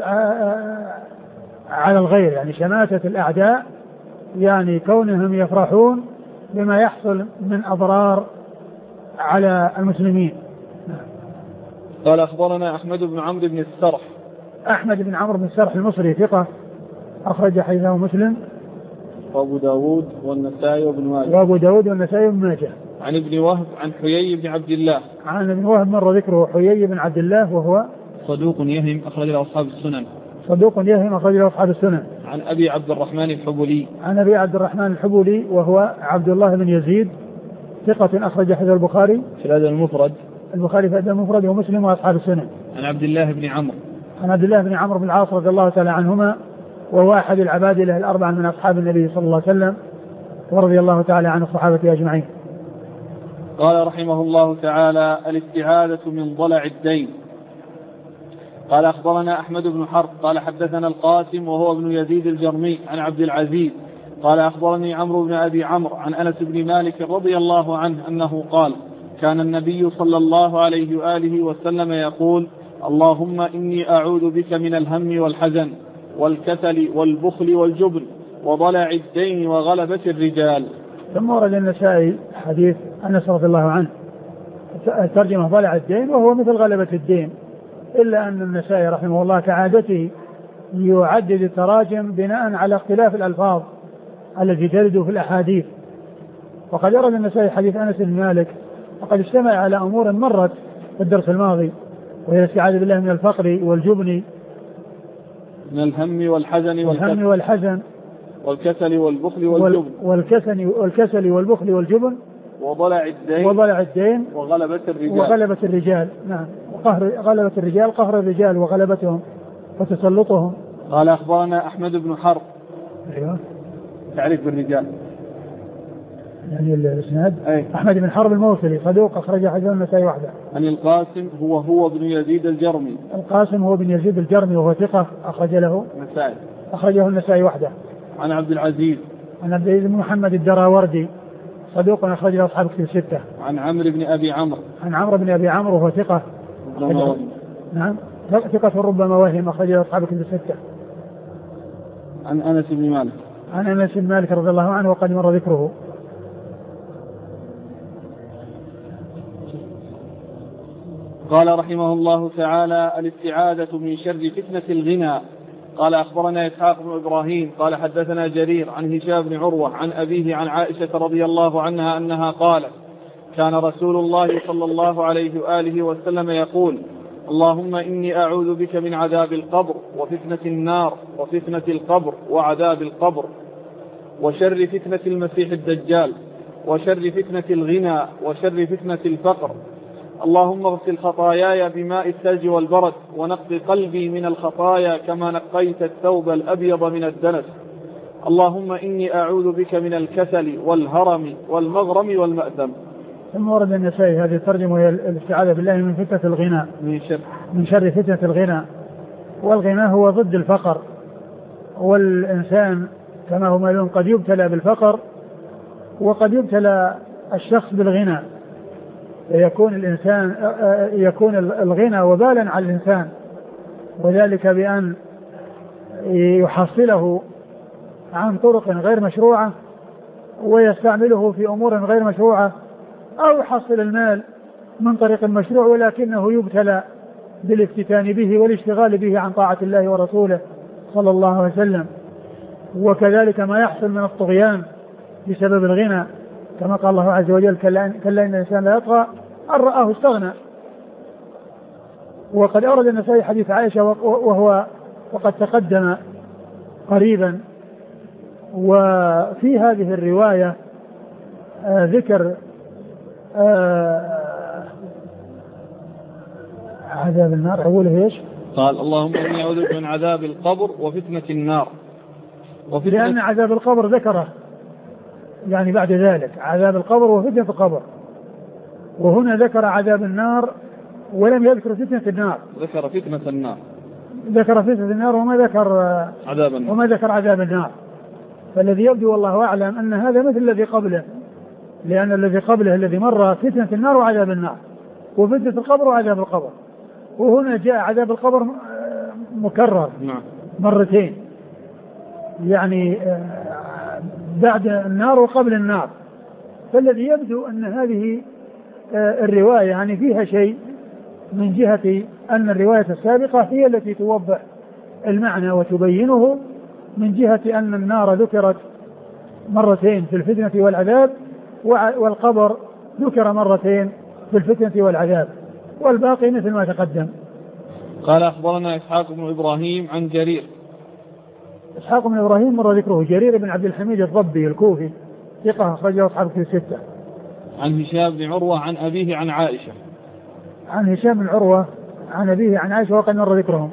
[SPEAKER 2] على الغير، يعني شماتة الأعداء يعني كونهم يفرحون بما يحصل من أضرار على المسلمين.
[SPEAKER 1] قال أخبرنا أحمد بن عمرو بن السرح.
[SPEAKER 2] أحمد بن عمرو بن السرح المصري ثقة أخرج حديثه مسلم
[SPEAKER 1] وأبو داود والنسائي وابن ماجه.
[SPEAKER 2] وأبو داود والنسائي وابن ماجه.
[SPEAKER 1] عن ابن وهب عن حيي بن عبد الله.
[SPEAKER 2] عن ابن وهب مر ذكره. حيي بن عبد الله وهو
[SPEAKER 1] صدوق يهم أخرج له أصحاب السنن.
[SPEAKER 2] صدوق يهم أخرج له أصحاب السنن.
[SPEAKER 1] عن أبي عبد الرحمن الحبولي.
[SPEAKER 2] عن أبي عبد الرحمن الحبولي وهو عبد الله بن يزيد ثقة أخرج حديث البخاري
[SPEAKER 1] في الأدب المفرد.
[SPEAKER 2] البخاري في الأدب المفرد ومسلم وأصحاب السنن.
[SPEAKER 1] عن عبد الله بن عمرو.
[SPEAKER 2] عن عبد الله بن عمرو بن العاص رضي الله تعالى عنهما وهو أحد العبادلة الأربعة من أصحاب النبي صلى الله عليه وسلم ورضي الله تعالى عن الصحابة أجمعين.
[SPEAKER 1] قال رحمه الله تعالى: الاستعاذة من ضلع الدين. قال أخبرنا أحمد بن حرب قال حدثنا القاسم وهو ابن يزيد الجرمي عن عبد العزيز قال أخبرني عمرو بن أبي عمرو عن أنس بن مالك رضي الله عنه أنه قال: كان النبي صلى الله عليه وآله وسلم يقول: اللهم إني أعوذ بك من الهم والحزن والكسل والبخل والجبن وضلع الدين وغلبة الرجال.
[SPEAKER 2] ثم ورد النسائي حديث أنس رضي الله عنه ترجمة ضلع الدين وهو مثل غلبة الدين، إلا أن النسائي رحمه الله كعادته يعدد التراجم بناء على اختلاف الألفاظ التي ترد في الأحاديث. وقد ورد النسائي حديث أنس بن مالك وقد اجتمع على أمور مرت في الدرس الماضي، وهي الاستعاذة بالله من الفقر والجبن،
[SPEAKER 1] من الهم والحزن والكسل والبخل والجبن
[SPEAKER 2] والكسل والبخل والجبن
[SPEAKER 1] وضلع الدين وغلبة الرجال.
[SPEAKER 2] نعم، غلبة الرجال، قهر الرجال وغلبتهم وتسلطهم.
[SPEAKER 1] قال أخبرنا أحمد بن حرب.
[SPEAKER 2] أيوه.
[SPEAKER 1] تعريف بالرجال
[SPEAKER 2] يعني الإسناد. أحمد بن حرب الموصلي صدوق أخرج حديث النسائي وحده.
[SPEAKER 1] عن القاسم هو ابن يزيد الجرمي.
[SPEAKER 2] القاسم هو ابن يزيد الجرمي وهو ثقة أخرجه النسائي وحده.
[SPEAKER 1] عن عبد العزيز
[SPEAKER 2] بن محمد الدراوردي صدوق أخرج له أصحاب كتب الستة.
[SPEAKER 1] عن عمرو بن أبي عمرو
[SPEAKER 2] وهو ثقة. نعم، ثقة ربما وهم أخرج له أصحاب كتب الستة.
[SPEAKER 1] عن أنس بن مالك
[SPEAKER 2] رضي الله عنه وقد مر ذكره.
[SPEAKER 1] قال رحمه الله تعالى: الاستعاذة من شر فتنة الغنى. قال أخبرنا إسحاق بن إبراهيم قال حدثنا جرير عن هشام بن عروة عن أبيه عن عائشة رضي الله عنها أنها قالت: كان رسول الله صلى الله عليه وآله وسلم يقول: اللهم إني أعوذ بك من عذاب القبر وفتنة النار وفتنة القبر وعذاب القبر وشر فتنة المسيح الدجال وشر فتنة الغنى وشر فتنة الفقر. اللهم اغسل خطاياي بماء الثلج والبرد ونقض قلبي من الخطايا كما نقيت الثوب الأبيض من الدنس. اللهم إني أعوذ بك من الكسل والهرم والمغرم والمأثم.
[SPEAKER 2] ثم ورد النسائي هذه الترجمة وهي الاستعاذة بالله من فتنة الغنى، من شر فتنة الغنى. والغنى هو ضد الفقر، والإنسان كما هو معلوم قد يبتلى بالفقر وقد يبتلى الشخص بالغنى، يكون الغنى وبالا على الإنسان، وذلك بأن يحصله عن طرق غير مشروعة ويستعمله في أمور غير مشروعة، أو يحصل المال من طريق مشروع ولكنه يبتلى بالافتتان به والاشتغال به عن طاعة الله ورسوله صلى الله عليه وسلم. وكذلك ما يحصل من الطغيان بسبب الغنى، كما قال الله عز وجل: كلا إن الإنسان لا يطغى أن رآه استغنى. وقد أورد النسائي حديث عائشة وقد تقدم قريبا. وفي هذه الرواية ذكر عذاب النار. أقوله إيش؟
[SPEAKER 1] قال: اللهم إني أعوذ بك من عذاب القبر وفتنة النار.
[SPEAKER 2] لأن عذاب القبر ذكره يعني بعد ذلك عذاب القبر وفتنة القبر، وهنا ذكر عذاب النار ولم يذكر فتنة النار.
[SPEAKER 1] ذكر فتنة النار
[SPEAKER 2] وما ذكر عذاب النار. فالذي يبدو والله أعلم أن هذا مثل الذي قبله، لأن الذي قبله الذي مر فتنة النار وعذاب النار وفتنة القبر وعذاب القبر، وهنا جاء عذاب القبر مكرر مرتين، يعني بعد النار وقبل النار. فالذي يبدو أن هذه الرواية يعني فيها شيء من جهة أن الرواية السابقة هي التي توضح المعنى وتبينه، من جهة أن النار ذكرت مرتين في الفتنة والعذاب، والقبر ذكر مرتين في الفتنة والعذاب، والباقي مثل ما تقدم.
[SPEAKER 1] قال أخبرنا إسحاق بن إبراهيم عن جرير.
[SPEAKER 2] إسحاق بن إبراهيم مر ذكره. جرير بن عبد الحميد الضبي الكوفي ثقة أخرجه أصحاب الكتب الستة.
[SPEAKER 1] عن هشام بن عروة عن أبيه عن عائشة.
[SPEAKER 2] عن هشام بن عروة عن أبيه عن عائشة وقد مر ذكرهم.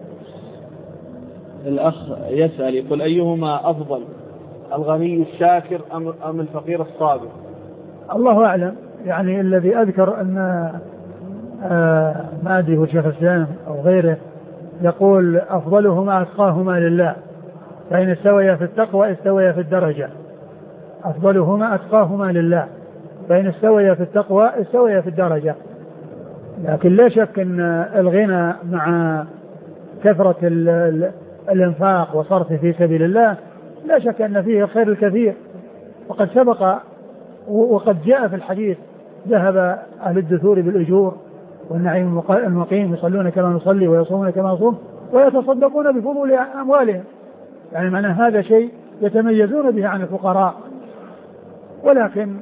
[SPEAKER 1] الأخ يسأل يقول أيهما أفضل، الغني الشاكر أم الفقير الصابر؟
[SPEAKER 2] الله أعلم. يعني الذي أذكر أن ما أدري هو شيخ الإسلام أو غيره يقول أفضلهما أتقاهما لله، فإن استويا في التقوى استويا في الدرجة. أفضلهما أتقاهما لله، فإن استويا في التقوى استويا في الدرجة. لكن لا شك أن الغنى مع كثرة الإنفاق وصرفه في سبيل الله لا شك أن فيه الخير الكثير، وقد سبق وقد جاء في الحديث ذهب أهل الدثور بالأجور والنعيم المقيم يصلون كما نصلي ويصومون كما نصوم ويتصدقون بفضول أموالهم. يعني معنى هذا شيء يتميزون به عن الفقراء. ولكن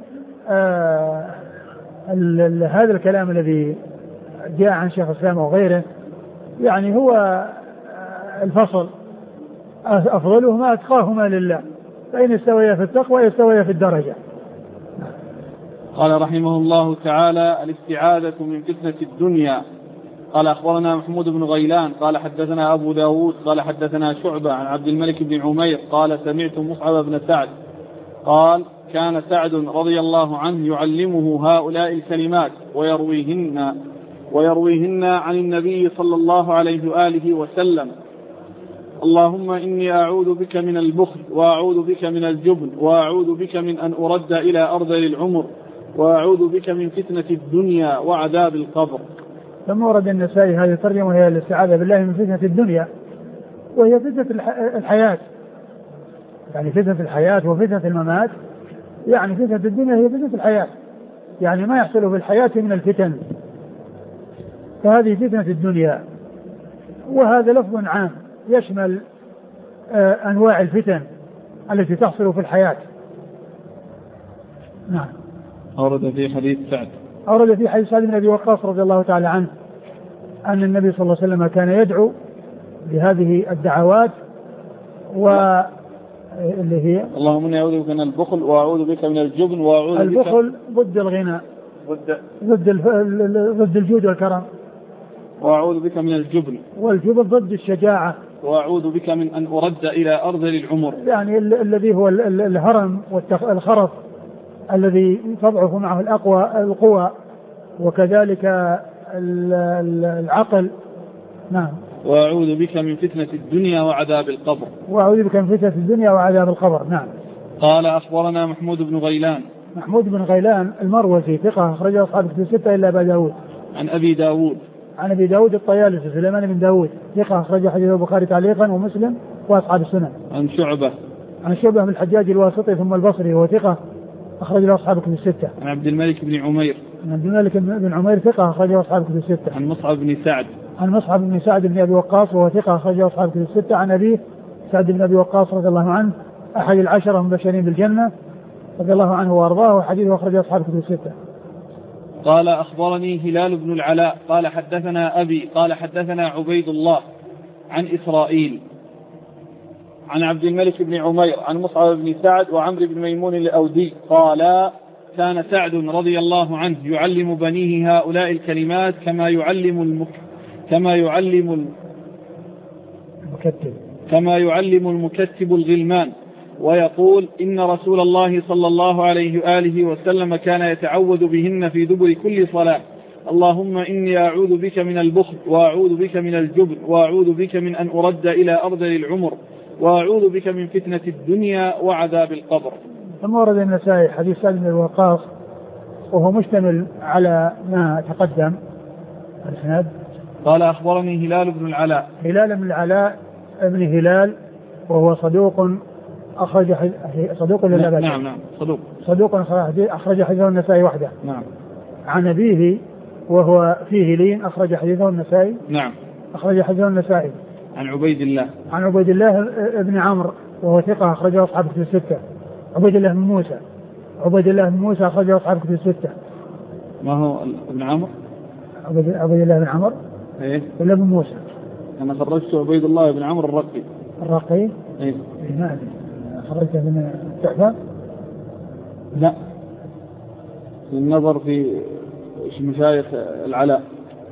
[SPEAKER 2] هذا الكلام الذي جاء عن شيخ الإسلام وغيره يعني هو الفصل، أفضلهما أتقاهما لله، فإن استويا في التقوى استويا في الدرجة.
[SPEAKER 1] قال رحمه الله تعالى: الاستعاذة من فتنة الدنيا. قال أخبرنا محمود بن غيلان قال حدثنا أبو داود قال حدثنا شعبة عن عبد الملك بن عمير قال سمعت مصعب بن سعد قال: كان سعد رضي الله عنه يعلمه هؤلاء الكلمات ويرويهن عن النبي صلى الله عليه وآله وسلم: اللهم إني أعوذ بك من البخل، وأعوذ بك من الجبن، وأعوذ بك من أن أرد إلى أرذل العمر، وأعوذ بك من فتنة الدنيا وعذاب القبر.
[SPEAKER 2] ثم ورد النسائي هذه الترجمة وهي الاستعاذة بالله من فتنة الدنيا، وهي فتنة الحياة، يعني فتنة الحياة وفتنة الممات. يعني فتنة الدنيا هي فتنة الحياة، يعني ما يحصل في الحياة من الفتن، فهذه فتنة الدنيا. وهذا لفظ عام يشمل أنواع الفتن التي تحصل في الحياة. نعم.
[SPEAKER 1] أورد في حديث
[SPEAKER 2] سعد بن أبي وقاص رضي الله تعالى عنه أن النبي صلى الله عليه وسلم كان يدعو بهذه الدعوات، واللي هي:
[SPEAKER 1] اللهم إني أعوذ بك من البخل، وأعوذ بك من الجبن، وأعوذ بك.
[SPEAKER 2] البخل ضد الغنى، ضد الجود والكرم.
[SPEAKER 1] وأعوذ بك من الجبن،
[SPEAKER 2] والجبن ضد الشجاعة.
[SPEAKER 1] وأعوذ بك من أن أرد إلى أرذل العمر،
[SPEAKER 2] يعني الذي هو الهرم والخرف الذي تضعف معه القوى، وكذلك العقل. نعم.
[SPEAKER 1] وأعوذ بك من فتنة الدنيا وعذاب القبر.
[SPEAKER 2] وأعوذ بك من فتنة الدنيا وعذاب القبر. نعم.
[SPEAKER 1] قال أخبرنا محمود بن غيلان.
[SPEAKER 2] محمود بن غيلان المروزي ثقة أخرجه أصحاب الكتب الستة إلا أبا داود.
[SPEAKER 1] عن أبي داود
[SPEAKER 2] الطيالسي سليمان بن داود ثقة أخرج حديث البخاري تعليقا ومسلم وأصحاب السنن.
[SPEAKER 1] عن شعبة
[SPEAKER 2] بن الحجاج الواسطي ثم البصري وهو ثقة أخرج له أصحاب الكتب الستة.
[SPEAKER 1] عن عبد الملك بن عمير
[SPEAKER 2] ثقة أخرج له أصحاب الكتب الستة.
[SPEAKER 1] عن مصعب بن سعد
[SPEAKER 2] بن أبي وقاص وهو ثقة أخرج له أصحاب الكتب الستة. عن أبيه سعد بن أبي وقاص رضي الله عنه أحد العشرة المبشرين بالجنة رضي الله عنه وأرضاه، وحديثه أخرج له أصحاب الكتب الستة.
[SPEAKER 1] قال أخبرني هلال بن العلاء قال حدثنا أبي قال حدثنا عبيد الله عن إسرائيل عن عبد الملك بن عمير عن مصعب بن سعد وعمرو بن ميمون الأودي قال: كان سعد رضي الله عنه يعلم بنيه هؤلاء الكلمات كما يعلم المكتب الغلمان، ويقول: إن رسول الله صلى الله عليه وآله وسلم كان يتعوذ بهن في دبر كل صلاة: اللهم إني أعوذ بك من البخل، وأعوذ بك من الجبن، وأعوذ بك من أن أرد إلى أرذل العمر، وأعوذ بك من فتنة الدنيا وعذاب القبر.
[SPEAKER 2] ثم ورد النسائي حديث سعد بن وقاص وهو مشتمل على ما تقدم. الإسناد:
[SPEAKER 1] قال أخبرني هلال بن العلاء
[SPEAKER 2] ابن هلال وهو صدوق ولا
[SPEAKER 1] نعم صدوق
[SPEAKER 2] أخرج حديث النسائي وحده.
[SPEAKER 1] نعم.
[SPEAKER 2] عن أبيه وهو فيه لين أخرج حديثه النسائي.
[SPEAKER 1] نعم.
[SPEAKER 2] أخرج حديثه النسائي.
[SPEAKER 1] عن عبيد الله.
[SPEAKER 2] عن عبيد الله بن عمرو وهو ثقة أخرجه أصحاب كتب الستة. عبيد الله بن موسى. عبيد الله بن موسى أخرجه أصحاب كتب الستة.
[SPEAKER 1] ما هو ابن عمرو؟
[SPEAKER 2] عبيد الله بن عمرو.
[SPEAKER 1] إيه.
[SPEAKER 2] ولا بن موسى؟
[SPEAKER 1] أنا خرجت عبيد الله بن عمرو الرقي.
[SPEAKER 2] الرقي؟
[SPEAKER 1] إيه.
[SPEAKER 2] ما أدري. خرجته من التحفة؟
[SPEAKER 1] لا. النظر في مشايخ العلاء.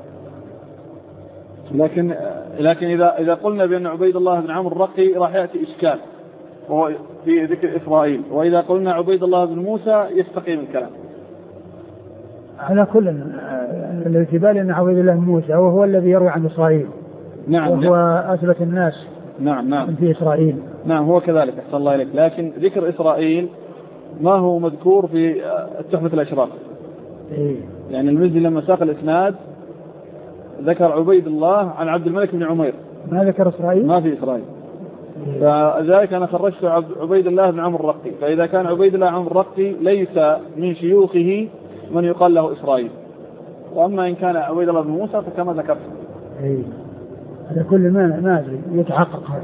[SPEAKER 1] لكن إذا قلنا بأن عبيد الله بن عمرو الرقي راح يأتي إشكال وهو في ذكر إسرائيل، وإذا قلنا عبيد الله بن موسى يستقيم الكلام.
[SPEAKER 2] على كل الذي في بالي أن عبيد الله بن موسى وهو الذي يروي عن إسرائيل.
[SPEAKER 1] نعم.
[SPEAKER 2] وهو أثبت الناس.
[SPEAKER 1] نعم.
[SPEAKER 2] في إسرائيل.
[SPEAKER 1] نعم هو كذلك. أحسن الله إليك. لكن ذكر إسرائيل ما هو مذكور في تحفة الأشراف.
[SPEAKER 2] إيه.
[SPEAKER 1] يعني المزي لما ساق الإسناد ذكر عبيد الله عن عبد الملك بن عمير.
[SPEAKER 2] ما ذكر إسرائيل؟ ما
[SPEAKER 1] في إسرائيل. فذلك أنا خرجت عبيد الله بن عمرو الرقي. فإذا كان عبيد الله بن عمرو الرقي ليس من شيوخه من يقال له إسرائيل، وأما إن كان عبيد الله بن موسى فكما ذكرت.
[SPEAKER 2] إيه. هذا كل ما أدري يتحقق هذا.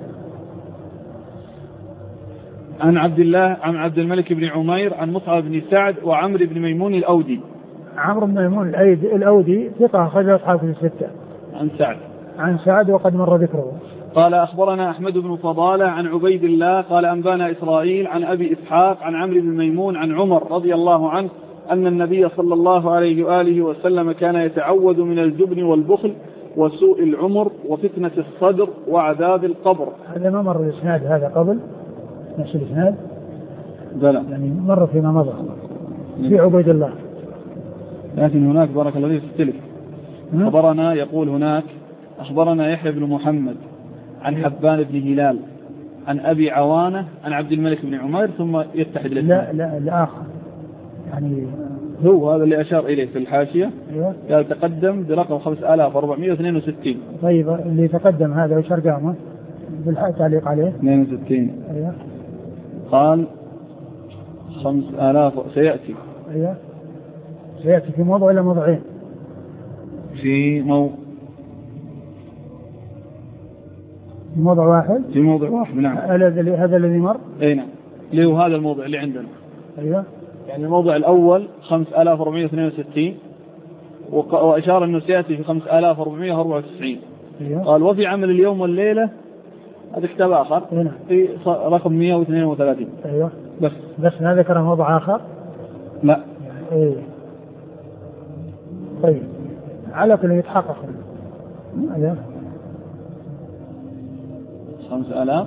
[SPEAKER 1] عن عبد الملك بن عمير عن مصعب بن سعد وعمرو بن ميمون الأودي.
[SPEAKER 2] عمرو بن ميمون الأودي ثقة أخرج أصحاب كتب الستة. عن سعد وقد مر ذكره.
[SPEAKER 1] قال أخبرنا أحمد بن فضالة عن عبيد الله قال أنبانا إسرائيل عن أبي إسحاق عن عمرو بن ميمون عن عمر رضي الله عنه أن النبي صلى الله عليه وآله وسلم كان يتعوذ من الجبن والبخل وسوء العمر وفتنة الصدر وعذاب القبر.
[SPEAKER 2] هذا ما مر الإسناد هذا قبل نفس الإسناد؟
[SPEAKER 1] لا
[SPEAKER 2] يعني مر فيما مضى في عبيد الله.
[SPEAKER 1] لكن هناك بارك الله فيك تختلف. أخبرنا يقول هناك أخبرنا يحيى بن محمد عن حبان بن هلال عن أبي عوانة عن عبد الملك بن عمير ثم يتحد الاسناد.
[SPEAKER 2] لا الآخر يعني
[SPEAKER 1] هو هذا اللي أشار إليه في الحاشية.
[SPEAKER 2] أيوة.
[SPEAKER 1] قال تقدم برقم 5462.
[SPEAKER 2] طيب اللي تقدم هذا وش رقمه بالتعليق عليه؟
[SPEAKER 1] 62.
[SPEAKER 2] أيوة.
[SPEAKER 1] قال 5000 سيأتي.
[SPEAKER 2] أيوة. سيأتي في موضع ولا موضعين؟
[SPEAKER 1] في
[SPEAKER 2] موضع واحد.
[SPEAKER 1] في موضع واحد. نعم.
[SPEAKER 2] هذا الذي مر.
[SPEAKER 1] أي نعم. اللي هو هذا الموضع اللي عندنا.
[SPEAKER 2] أيوة.
[SPEAKER 1] يعني الموضع الأول 5462 وأشار أنه سيأتي في 5494.
[SPEAKER 2] أيوة.
[SPEAKER 1] قال وفي عمل اليوم والليلة هذا كتاب آخر.
[SPEAKER 2] أيوة.
[SPEAKER 1] في رقم 132.
[SPEAKER 2] أيوة. بس ما ذكر موضع آخر.
[SPEAKER 1] لا.
[SPEAKER 2] إيه. طيب على كل يتحقق. أيوة.
[SPEAKER 1] 5000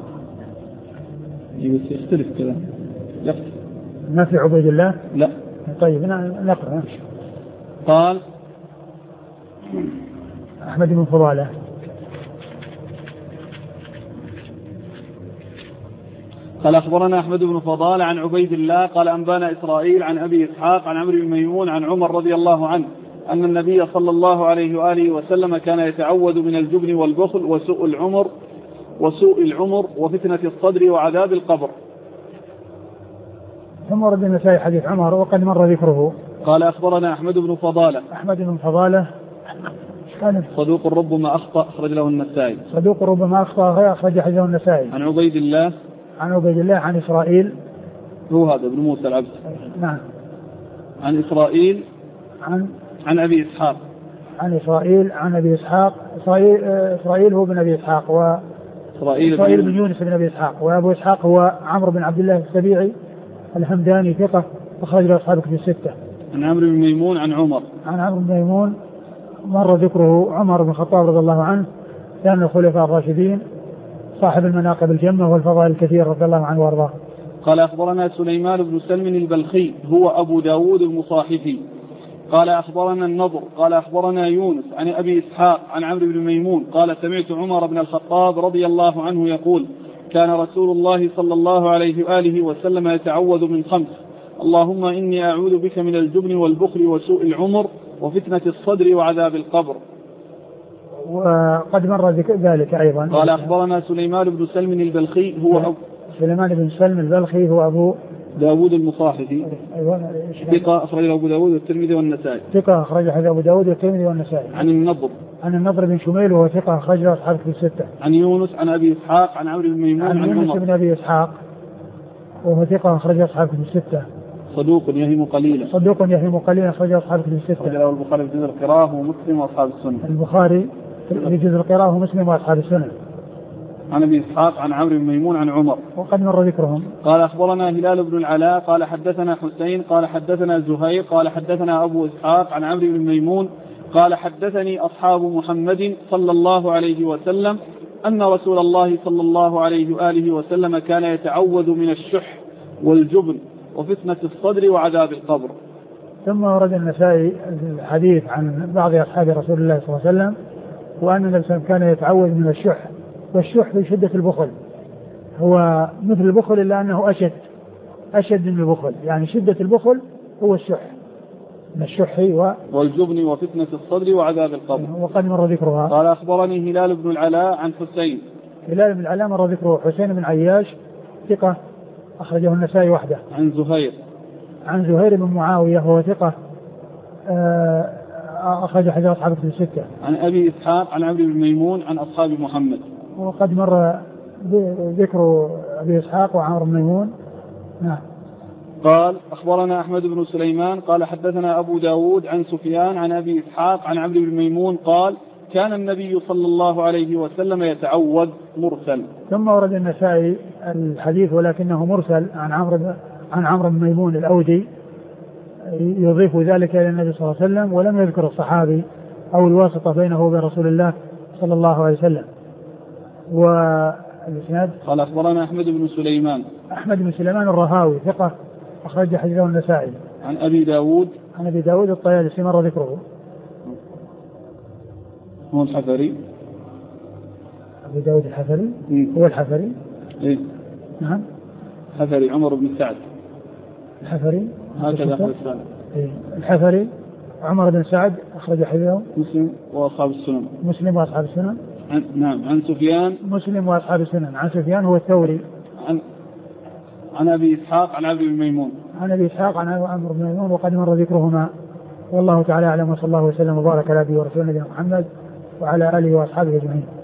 [SPEAKER 1] يختلف كذا يختلف.
[SPEAKER 2] ما في عبيد الله.
[SPEAKER 1] لا.
[SPEAKER 2] طيب نقرأ.
[SPEAKER 1] قال
[SPEAKER 2] أحمد بن فضالة
[SPEAKER 1] قال أخبرنا أحمد بن فضالة عن عبيد الله قال أنبانا إسرائيل عن أبي إسحاق عن عمرو بن ميمون عن عمر رضي الله عنه أن النبي صلى الله عليه وآله وسلم كان يتعوذ من الجبن والبخل وسوء العمر وفتنة الصدر وعذاب القبر.
[SPEAKER 2] ثم ورد النسائي حديث عمر وقد مر ذكره.
[SPEAKER 1] قال أخبرنا أحمد بن فضالة
[SPEAKER 2] كان
[SPEAKER 1] صدوق ربما أخطأ أخرج له النسائي.
[SPEAKER 2] صدوق ربما أخطأ أخرج حديثه النسائي.
[SPEAKER 1] عن عبيد الله
[SPEAKER 2] عن إسرائيل
[SPEAKER 1] هو هذا ابن موسى العبد.
[SPEAKER 2] نعم.
[SPEAKER 1] عن إسرائيل عن أبي إسحاق.
[SPEAKER 2] عن إسرائيل عن أبي إسحاق. إسرائيل هو بن أبي إسحاق إسرائيل بن يونس بن أبي إسحاق وأبو إسحاق هو عمرو بن عبد الله السبيعي الحمداني ثقة أخرج له أصحاب الكتب الستة.
[SPEAKER 1] عن عمرو بن ميمون عن
[SPEAKER 2] عمرو بن ميمون مر ذكره. عمر بن الخطاب رضي الله عنه كان الخلفاء الراشدين صاحب المناقب الجمة والفضائل الكثير رضي الله عنه وارضاه.
[SPEAKER 1] قال أخبرنا سليمان بن سلم البلخي هو أبو داود المصاحفي قال أخبرنا النضر قال أخبرنا يونس عن أبي إسحاق عن عمرو بن ميمون قال سمعت عمر بن الخطاب رضي الله عنه يقول كان رسول الله صلى الله عليه وآله وسلم يتعوذ من 5: اللهم إني أعوذ بك من الجبن والبخل وسوء العمر وفتنة الصدر وعذاب القبر.
[SPEAKER 2] وقد مر ذلك أيضا.
[SPEAKER 1] قال أخبرنا سليمان بن سلم البلخي هو
[SPEAKER 2] سليمان بن سلم البلخي هو أبو
[SPEAKER 1] داود المصاحفي.
[SPEAKER 2] أيوة.
[SPEAKER 1] ثقة أخرجه أبو داود والترمذي والنسائي.
[SPEAKER 2] ثقة أخرجه أبو داود والترمذي والنسائي.
[SPEAKER 1] عن النضر.
[SPEAKER 2] عن النضر بن شميل وهو ثقة أخرجه أصحاب الكتب الستة.
[SPEAKER 1] عن يونس عن أبي إسحاق عن عمرو بن ميمون
[SPEAKER 2] عن يونس بن أبي إسحاق وهو ثقة أخرجه أصحاب الكتب الستة.
[SPEAKER 1] صدوق يهم قليلا.
[SPEAKER 2] صدوق يهم قليلا أخرجه أصحاب الكتب الستة.
[SPEAKER 1] أخرجه البخاري في جزء القراءة ومسلم وأصحاب السنن.
[SPEAKER 2] البخاري في جزء القراءة ومسلم وأصحاب السنن.
[SPEAKER 1] عن أبي إسحاق عن عمرو بن ميمون عن عمر.
[SPEAKER 2] وقد مر ذكرهم.
[SPEAKER 1] قال أخبرنا هلال بن العلاء قال حدثنا حسين قال حدثنا زهير قال حدثنا أبو إسحاق عن عمرو بن ميمون قال حدثني أصحاب محمد صلى الله عليه وسلم أن رسول الله صلى الله عليه وآله وسلم كان يتعوذ من الشح والجبن وفتنة الصدر وعذاب القبر.
[SPEAKER 2] ثم ورد النسائي الحديث عن بعض أصحاب رسول الله صلى الله عليه وسلم وأن النبي صلى الله عليه وسلم كان يتعوذ من الشح، والشح في شدة البخل، هو مثل البخل إلا أنه أشد من البخل، يعني شدة البخل هو الشح، من الشح
[SPEAKER 1] والجبن وفتنة الصدر وعذاب القبر.
[SPEAKER 2] وقد مر ذكرها.
[SPEAKER 1] قال أخبرني هلال بن العلاء عن حسين.
[SPEAKER 2] هلال بن العلاء مر ذكره. حسين بن عياش ثقة أخرجه النسائي وحده. عن زهير بن معاوية وهو ثقة أخرج حديث أصحاب الكتب الستة.
[SPEAKER 1] عن أبي إسحاق عن عمرو بن ميمون عن أصحاب محمد.
[SPEAKER 2] وقد مر ذكر أبي إسحاق وعمرو بن ميمون. نعم.
[SPEAKER 1] قال أخبرنا أحمد بن سليمان قال حدثنا أبو داود عن سفيان عن أبي إسحاق عن عمرو بن ميمون قال كان النبي صلى الله عليه وسلم يتعوذ مرسل. ثم
[SPEAKER 2] ورد النسائي الحديث ولكنه مرسل عن عمرو بن ميمون الأودي، يضيف ذلك إلى النبي صلى الله عليه وسلم ولم يذكر الصحابي أو الواسطة بينه وبين رسول الله صلى الله عليه وسلم. والإسناد
[SPEAKER 1] قال أخبرنا أحمد بن سليمان
[SPEAKER 2] الرهاوي ثقة أخرج حديثه النسائي.
[SPEAKER 1] عن أبي داود
[SPEAKER 2] الطيالسي مر ذكره.
[SPEAKER 1] هو الحفري.
[SPEAKER 2] أبي داود الحفري. هو الحفري.
[SPEAKER 1] إيه؟
[SPEAKER 2] نعم.
[SPEAKER 1] حفري عمر بن سعد.
[SPEAKER 2] الحفري
[SPEAKER 1] هكذا أخرج سعد.
[SPEAKER 2] إيه؟ الحفري عمر بن سعد أخرج حديثه
[SPEAKER 1] مسلم وأصحاب السنن. عن سفيان.
[SPEAKER 2] مسلم وأصحاب السنن. عن سفيان هو الثوري.
[SPEAKER 1] عن أبي إسحاق عن عمرو بن ميمون.
[SPEAKER 2] عمرو بن ميمون وقد مر ذكرهما. والله تعالى أعلم وصلى الله وسلم وبارك على نبينا ورسولنا محمد وعلى آله وأصحابه أجمعين.